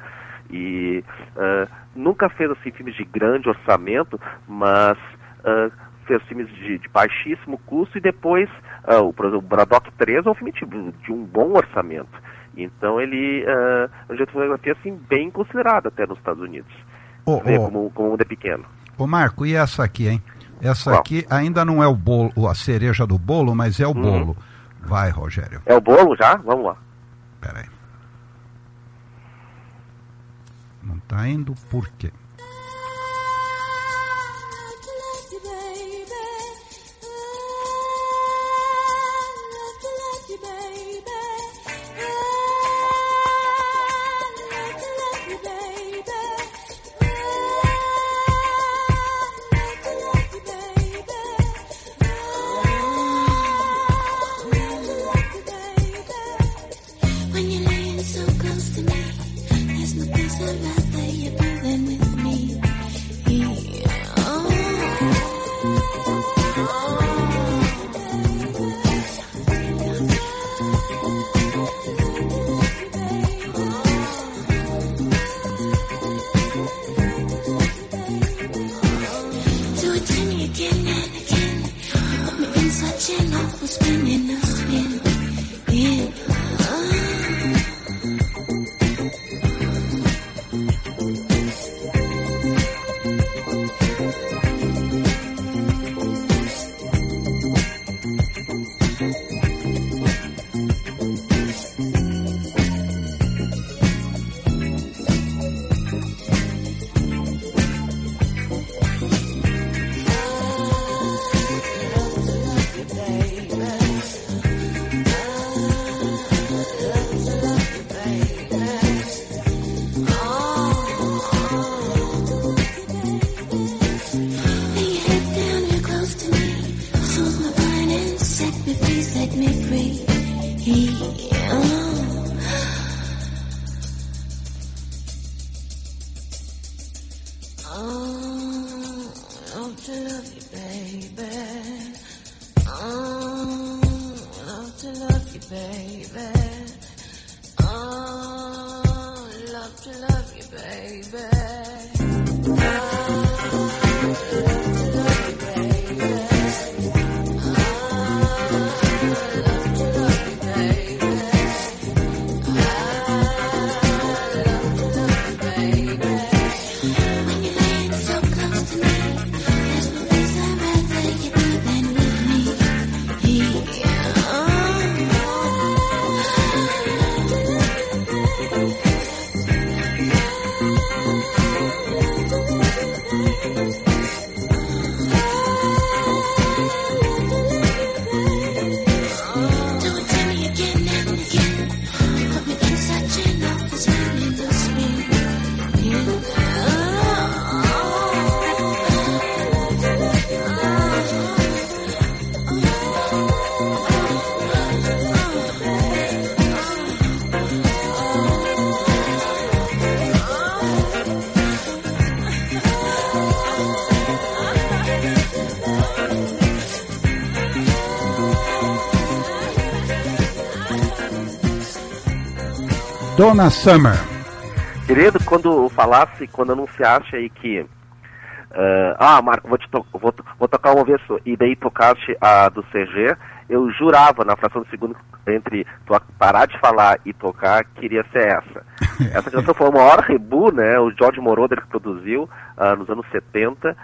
E uh, nunca fez assim filmes de grande orçamento, mas uh, fez filmes de, de baixíssimo custo, e depois, uh, o, por exemplo, o Braddock três é um filme de, de um bom orçamento. Então ele uh, é um diretor de fotografia assim, bem considerado até nos Estados Unidos. Oh, Vê, oh. como, como um de pequeno. Ô Marco, e essa aqui, hein? Essa Qual? aqui ainda não é o bolo, a cereja do bolo, mas é o Hum. bolo. Vai, Rogério. É o bolo já? Vamos lá. Peraí. Não tá indo por quê? When you're laying so close to me, there's no place I'd rather you be than with me. Yeah. Oh. Do it to me again and again. You put me in such an awful spin, in a spin. Yeah. Oh. love to love you, baby. Oh, love to love you, baby. Oh, love to love you, baby. Oh, love to love you, baby. Oh, love to love you, baby. Oh, love to love you, baby. When you're laying so close to me, there's no place I'd rather you be than with me. Yeah. Do it to me again and again. You put me in such an awful spin in the spin. Donna Summer. Querido, quando falasse, quando anunciasse aí que uh, ah, Marco, vou, te to vou, vou tocar uma vez só, e daí tocasse a do C G, eu jurava na fração de segundo entre parar de falar e tocar, queria ser essa. Essa canção foi o maior rebu, né? O George Moroder que produziu uh, nos anos setenta,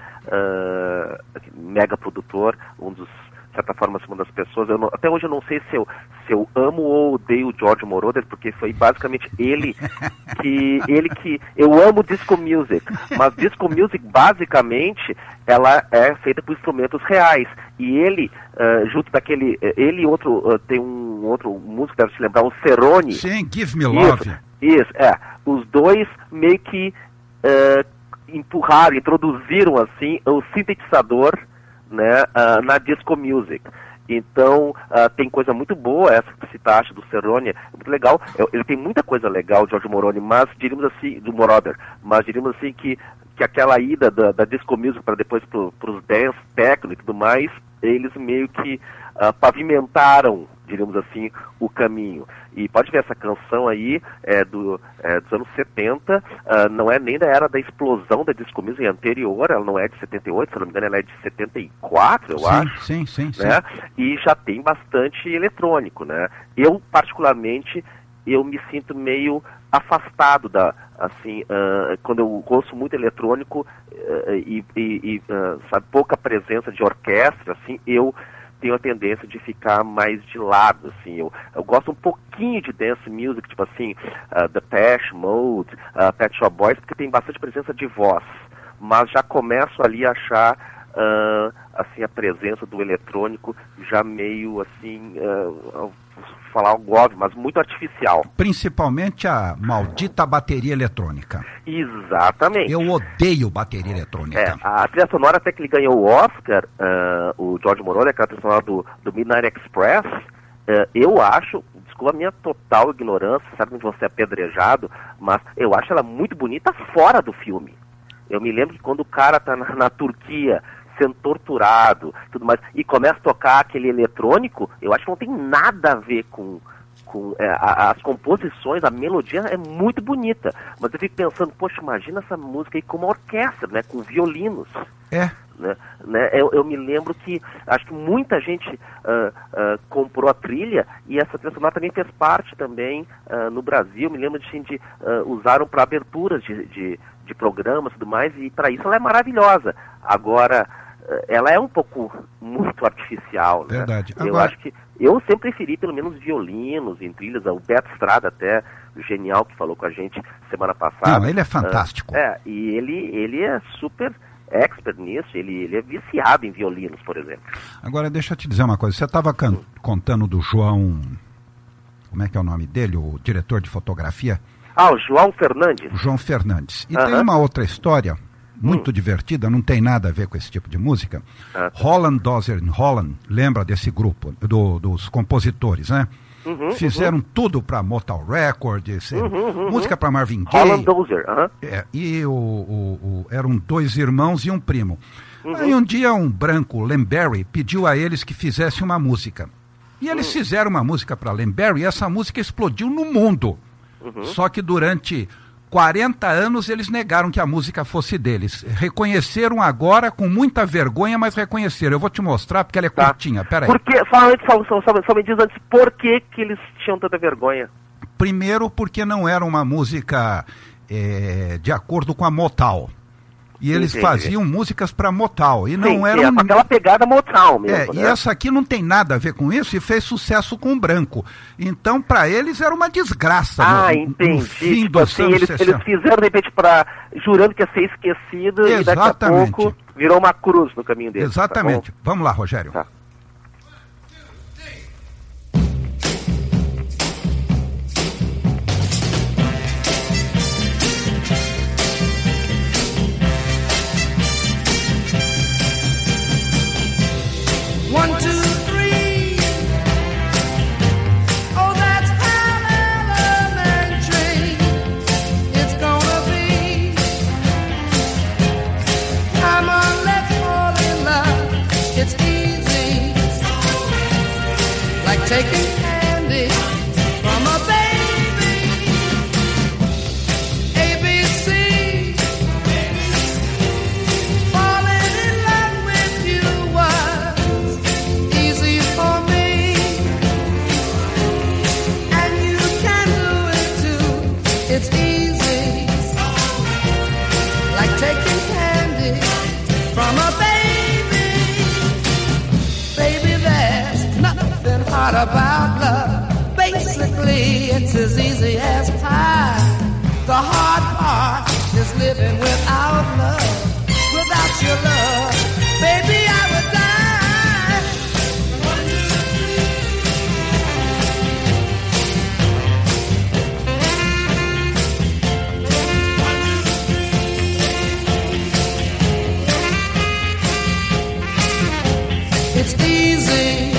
uh, mega produtor, um dos, de certa forma, uma das pessoas. Eu não, até hoje eu não sei se eu, se eu amo ou odeio o George Moroder, porque foi basicamente ele que, ele que... Eu amo disco music, mas disco music, basicamente, ela é feita por instrumentos reais. E ele, uh, junto daquele... Ele e outro... Uh, tem um outro músico, deve se lembrar, o Cerrone. Sim, Give Me Love. Isso, isso, é. Os dois meio que uh, empurraram, introduziram, assim, o sintetizador, né, uh, na disco music. Então, uh, tem coisa muito boa, essa que citaste do Cerrone, é muito legal. Ele tem muita coisa legal, George Moroni, mas diríamos assim, do Moroder, mas diríamos assim que, que aquela ida da, da disco music para depois pro, pros dance techno e tudo mais, eles meio que uh, pavimentaram, diríamos assim, o caminho. E pode ver, essa canção aí é, do, é dos anos setenta, uh, não é nem da era da explosão da disco music, é anterior, ela não é de setenta e oito, se não me engano, ela é de setenta e quatro, eu sim, acho. Sim, sim, sim. Né? E já tem bastante eletrônico, né? Eu, particularmente, eu me sinto meio afastado da, assim, uh, quando eu ouço muito eletrônico uh, e, e, e uh, sabe, pouca presença de orquestra, assim, eu tenho a tendência de ficar mais de lado, assim, eu, eu gosto um pouquinho de dance music, tipo assim, uh, Depeche Mode, uh, Pet Shop Boys, porque tem bastante presença de voz, mas já começo ali a achar, uh, assim, a presença do eletrônico já meio, assim, uh, falar algo óbvio, mas muito artificial. Principalmente a maldita bateria eletrônica. Exatamente. Eu odeio bateria eletrônica. É, a trilha sonora, até que ele ganhou o Oscar, uh, o George Moroder, aquela trilha sonora do, do Midnight Express, uh, eu acho, desculpa a minha total ignorância, sabe que você é apedrejado, mas eu acho ela muito bonita fora do filme. Eu me lembro que quando o cara tá na, na Turquia, sendo torturado, tudo mais, e começa a tocar aquele eletrônico, eu acho que não tem nada a ver com, com é, a, as composições, a melodia é muito bonita, mas eu fico pensando, poxa, imagina essa música aí com uma orquestra, né, com violinos. É. Né, né, eu, eu me lembro que, acho que muita gente uh, uh, comprou a trilha, e essa trilha sonora também fez parte também uh, no Brasil, me lembro de gente uh, usaram para aberturas de, de, de programas e tudo mais, e para isso ela é maravilhosa. Agora, ela é um pouco muito artificial, né? Verdade. Eu Agora... acho que eu sempre preferi pelo menos violinos em trilhas, o Beto Estrada até, genial, que falou com a gente semana passada. Não, ele é fantástico. Uh, é, e ele, ele é super expert nisso, ele, ele é viciado em violinos, por exemplo. Agora, deixa eu te dizer uma coisa, você estava hum. contando do João, como é que é o nome dele, o diretor de fotografia? Ah, o João Fernandes. O João Fernandes. E uh-huh. tem uma outra história muito hum. divertida, não tem nada a ver com esse tipo de música. Ah. Holland Dozier and Holland, lembra desse grupo, do, dos compositores, né? Uhum, fizeram uhum. tudo para Motown Records, Uhum, uhum, música para Marvin Holland Gaye. Dozier, aham. É, e o, o- o- eram dois irmãos e um primo. Aí um dia um branco, Len Barry, pediu a eles que fizessem uma música. E eles fizeram uma música para Len Barry e essa música explodiu no mundo. Só que durante quarenta anos eles negaram que a música fosse deles. Reconheceram agora com muita vergonha, mas reconheceram. Eu vou te mostrar porque ela é Tá. curtinha. Pera aí. Por que, só, antes, só, só, só, só me diz antes, por que que eles tinham tanta vergonha? Primeiro porque não era uma música eh, de acordo com a Motown. E eles Entendi. faziam músicas para Motown. E não Sim, eram... é, com aquela pegada Motown mesmo, É, né? e essa aqui não tem nada a ver com isso e fez sucesso com o branco. Então, para eles, era uma desgraça. Ah, no, entendi. No fim Tipo dos assim, anos eles, sessenta. eles fizeram, de repente, pra, jurando que ia ser esquecido e daqui a Exatamente. pouco virou uma cruz no caminho deles. Exatamente. Tá Vamos lá, Rogério. Tá. One, two, three. Oh, that's how elementary it's gonna be. Come on, let's fall in love. It's easy, like taking candy from a baby. A B C. Falling in love with you was easy for me, and you can do it too. It's easy, like taking candy from a baby. Baby, there's nothing hard about love. Basically, it's as easy as pie. The hard part is living without love. Without your love, baby, I would die. It's easy,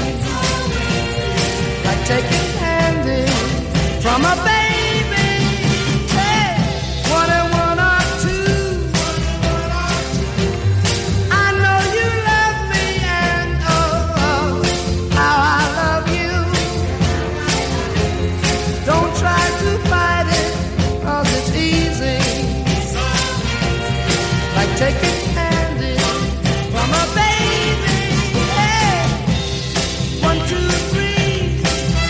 like taking candy from a baby. Hey, one and one are two. I know you love me, and oh, oh, how I love you. Don't try to fight it, 'cause it's easy, like taking candy from a baby. Hey, one, two, three.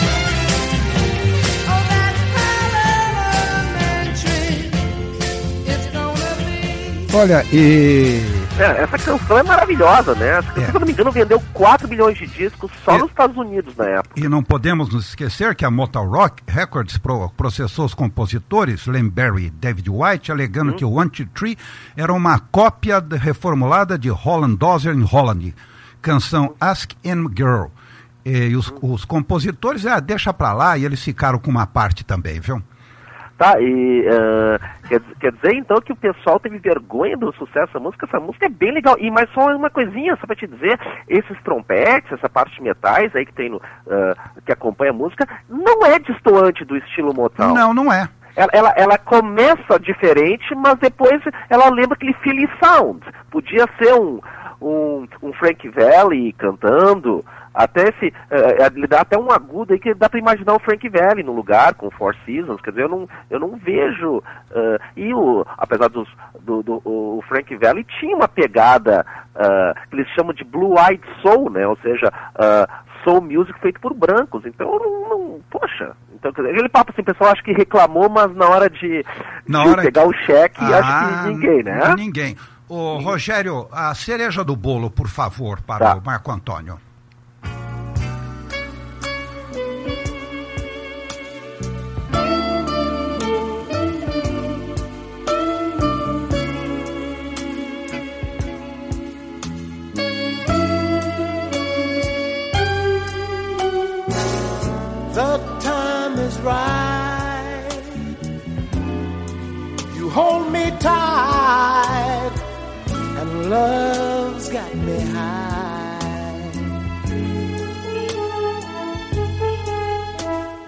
Oh, that's elementary. It's gonna be. Olha, e... É, essa canção é maravilhosa, né? Essa canção, É. se eu não me engano, vendeu quatro milhões de discos só É. nos Estados Unidos na época. E não podemos nos esquecer que a Motown Rock Records pro- processou os compositores Len Barry e David White, alegando que o One Two Three era uma cópia de- reformulada de Holland Dozier in Holland, canção Ask Em Girl. E os, os compositores, ah, deixa pra lá, e eles ficaram com uma parte também, viu? Tá, e ah, quer, quer dizer então que o pessoal teve vergonha do sucesso dessa música. Essa música é bem legal. E mas só uma coisinha, só pra te dizer, esses trompetes, essa parte de metais aí que tem no, ah, que acompanha a música, não é destoante do estilo Motown. Não, não é. Ela, ela, ela começa diferente, mas depois ela lembra aquele Philly Sound. Podia ser um, um, um Frank Valli cantando, até esse, eh, ele dá até um agudo aí que dá para imaginar o Frank Valli no lugar, com Four Seasons, quer dizer, eu não, eu não vejo, eh, e o, apesar dos, do, do o Frank Valli tinha uma pegada, eh, que eles chamam de Blue-Eyed Soul, né, ou seja, eh, soul music feito por brancos, então não, não poxa, então quer dizer, aquele papo assim, o pessoal acha que reclamou, mas na hora de, Na de hora pegar o cheque, Ah, acho que ninguém, né? Ninguém. Ô, Rogério, a cereja do bolo, por favor, para Tá. o Marco Antônio. The time is right. You hold me tight, and love's got me high.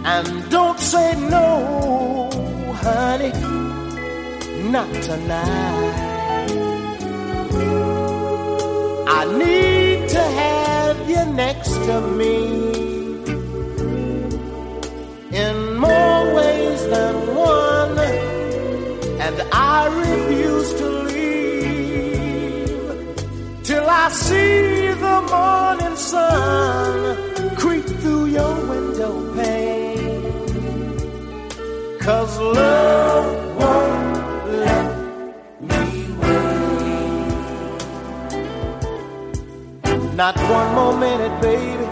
And don't say no, honey, not tonight. I need to have you next to me in more ways than one, and I refuse to leave till I see the morning sun creep through your window pane. 'Cause love won't let me wait. Not one more minute, baby.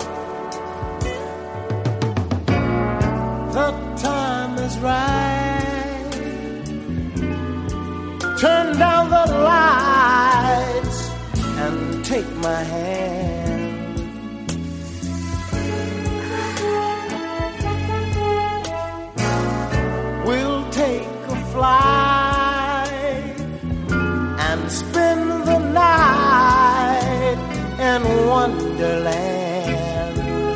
The time is right. Turn down the lights and take my hand. We'll take a flight and spend the night in Wonderland.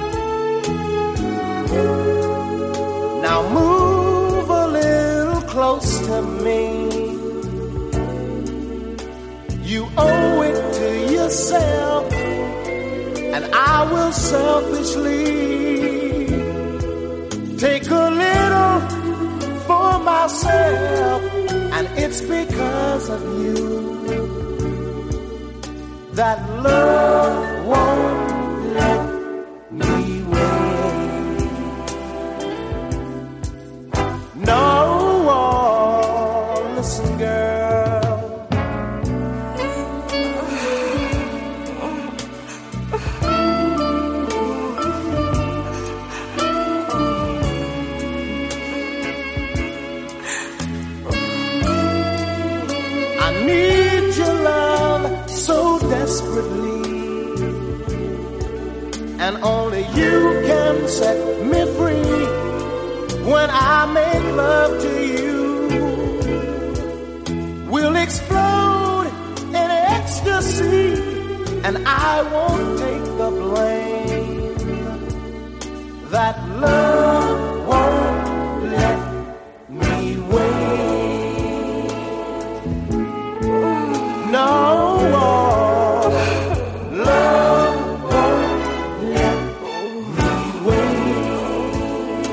Now move a little close to me. You owe it to yourself, and I will selfishly take a little for myself, and it's because of you that love won't let me wait. No, oh, listen, girl. I need your love so desperately, and only you can set me free. When I make love to you, we'll explode in ecstasy, and I won't take the blame. That love won't let me wait. No, love won't let me wait.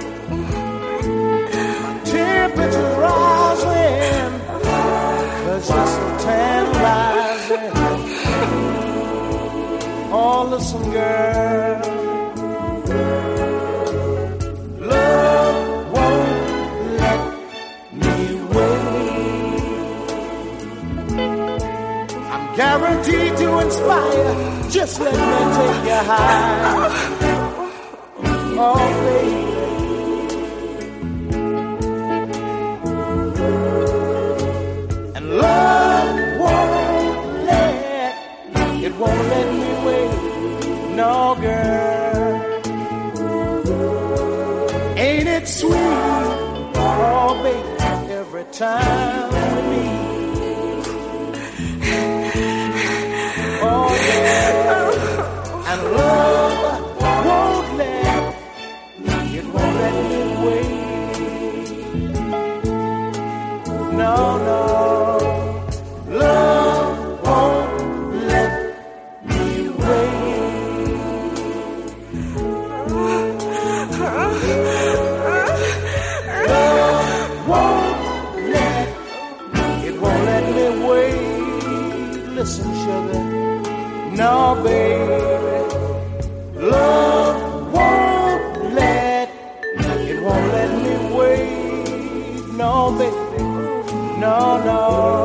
Temperature's rising, 'cause you're so tantalizing. Oh, listen, girl. Love won't let me wait. I'm guaranteed to inspire. Just let me take you high. Oh, baby. And love won't let, it won't let me wait. No, girl. Ain't it sweet? Oh, baby, every time we meet. Oh, yeah. And love won't let, it won't let me wait. No, no. Love won't let me wait. Love won't let, it won't let me wait. Listen, sugar. No, baby. Love won't let, it won't let me wait. No, baby. No, no.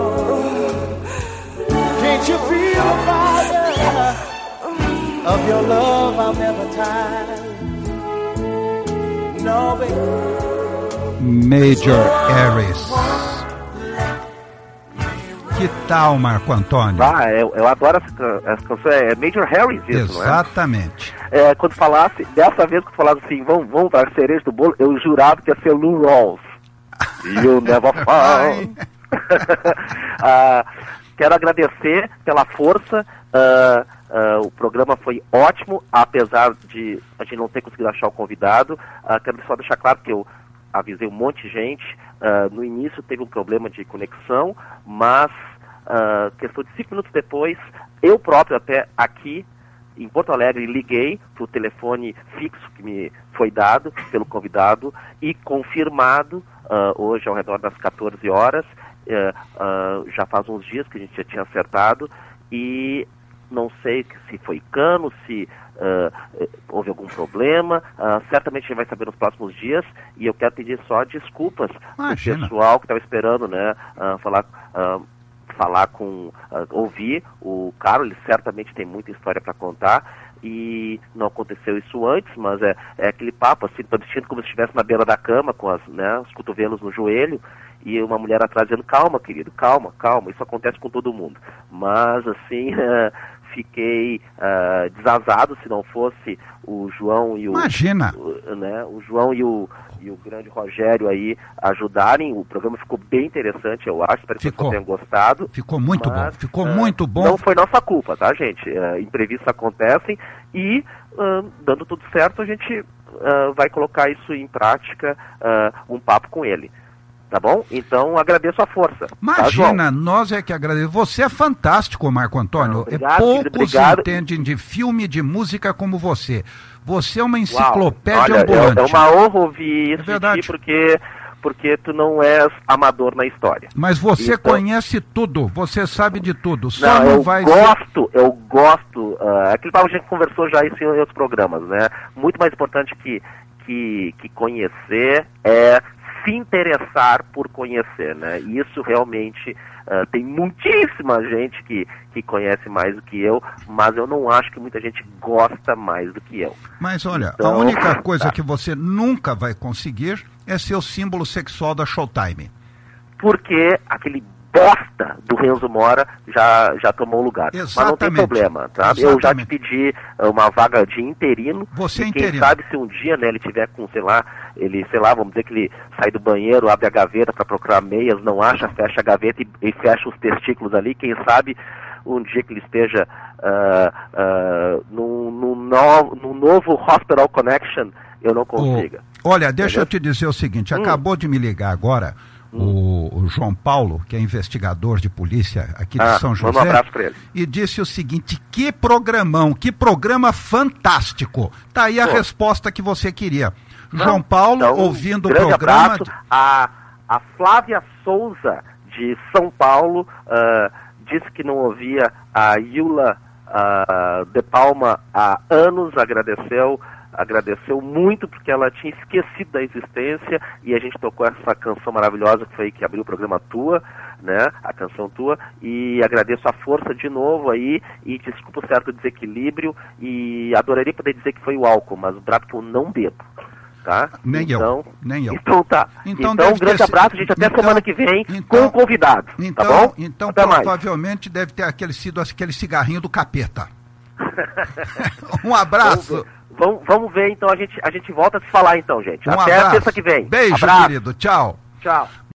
Can't you feel the fire of your love? I'll never tire. No, baby. Major Harris. Que tal, Marco Antônio? Ah, eu, eu adoro essa, can- essa canção, é Major Harris isso, não é? Exatamente. É, quando falasse, dessa vez que falasse assim, vamos, vamos dar cereja do bolo, eu jurava que ia ser Lou Rawls. You never fall. Ah, quero agradecer pela força. Uh, uh, o programa foi ótimo, apesar de a gente não ter conseguido achar o convidado. Uh, quero só deixar claro que eu avisei um monte de gente. Uh, no início teve um problema de conexão, mas uh, questão de cinco minutos depois, eu próprio até aqui em Porto Alegre liguei para o telefone fixo que me foi dado pelo convidado e confirmado uh, hoje ao redor das quatorze horas. Uh, uh, já faz uns dias que a gente já tinha acertado e não sei se foi cano, se uh, houve algum problema, uh, certamente a gente vai saber nos próximos dias e eu quero pedir só desculpas ao pessoal que estava esperando, né, uh, falar, uh, falar com, uh, ouvir o Carlos. Ele certamente tem muita história para contar e não aconteceu isso antes, mas é, é aquele papo assim, estou me sentindo como se estivesse na beira da cama com as, né, os cotovelos no joelho e uma mulher atrás dizendo, calma querido, calma, calma, isso acontece com todo mundo, mas assim, uh, fiquei uh, desazado se não fosse o João e o... Imagina! O, né, o João e o, e o grande Rogério aí ajudarem. O programa ficou bem interessante, eu acho, espero que vocês tenham gostado. Ficou muito mas, bom, ficou uh, muito bom. Não foi nossa culpa, tá, gente? Uh, imprevistos acontecem e, uh, dando tudo certo, a gente uh, vai colocar isso em prática, uh, um papo com ele. Tá bom? Então, agradeço a força. Imagina, tá, nós é que agradecemos. Você é fantástico, Marco Antônio. Obrigado, é poucos obrigado. entendem de filme, de música como você. Você é uma enciclopédia Uau. Olha, ambulante. É, é uma honra ouvir isso é de ti, porque, porque tu não és amador na história. Mas você então, conhece tudo, você sabe de tudo. Só não, não eu vai gosto, ser... eu gosto. Uh, aquilo que a gente conversou já isso em outros programas, né? Muito mais importante que, que, que conhecer é se interessar por conhecer, né? E isso realmente uh, tem muitíssima gente que, que conhece mais do que eu, mas eu não acho que muita gente gosta mais do que eu. Mas olha, então, a única coisa tá. que você nunca vai conseguir é ser o símbolo sexual da Showtime. Porque aquele bosta do Renzo Mora já, já tomou lugar. Exatamente. Mas não tem problema, tá? Exatamente. Eu já te pedi uma vaga de interino. Você é e quem interino. sabe se um dia, né, ele tiver com, sei lá, ele, sei lá, vamos dizer que ele sai do banheiro, abre a gaveta para procurar meias, não acha, fecha a gaveta e, e fecha os testículos ali, quem sabe um dia que ele esteja uh, uh, no, no, no, no novo Hospital Connection, eu não consiga. Oh, olha, deixa Entendeu? eu te dizer o seguinte, hum. acabou de me ligar agora O, o João Paulo, que é investigador de polícia aqui de ah, São José, um abraço pra ele. E disse o seguinte, que programão, que programa fantástico. Tá aí a Pô. resposta que você queria. Não, João Paulo, então, ouvindo o programa... Abraço. A, a Flávia Souza, de São Paulo, uh, disse que não ouvia a Yula uh, de Palma há anos, agradeceu... agradeceu muito porque ela tinha esquecido da existência e a gente tocou essa canção maravilhosa que foi que abriu o programa Tua, né, a canção Tua, e agradeço a força de novo aí e desculpa o certo desequilíbrio e adoraria poder dizer que foi o álcool, mas o brabo que eu não bebo, tá? Nem então, eu, nem eu. Então tá, então, então um grande ter... abraço, gente, até então, semana que vem então, com o convidado, então, tá bom? Então até provavelmente mais. Deve ter aquele, sido aquele cigarrinho do capeta. Um abraço. Vamos, vamos ver, então, a gente, a gente volta a se falar, então, gente. Um Até abraço. terça que vem. Beijo, abraço. querido. Tchau. Tchau.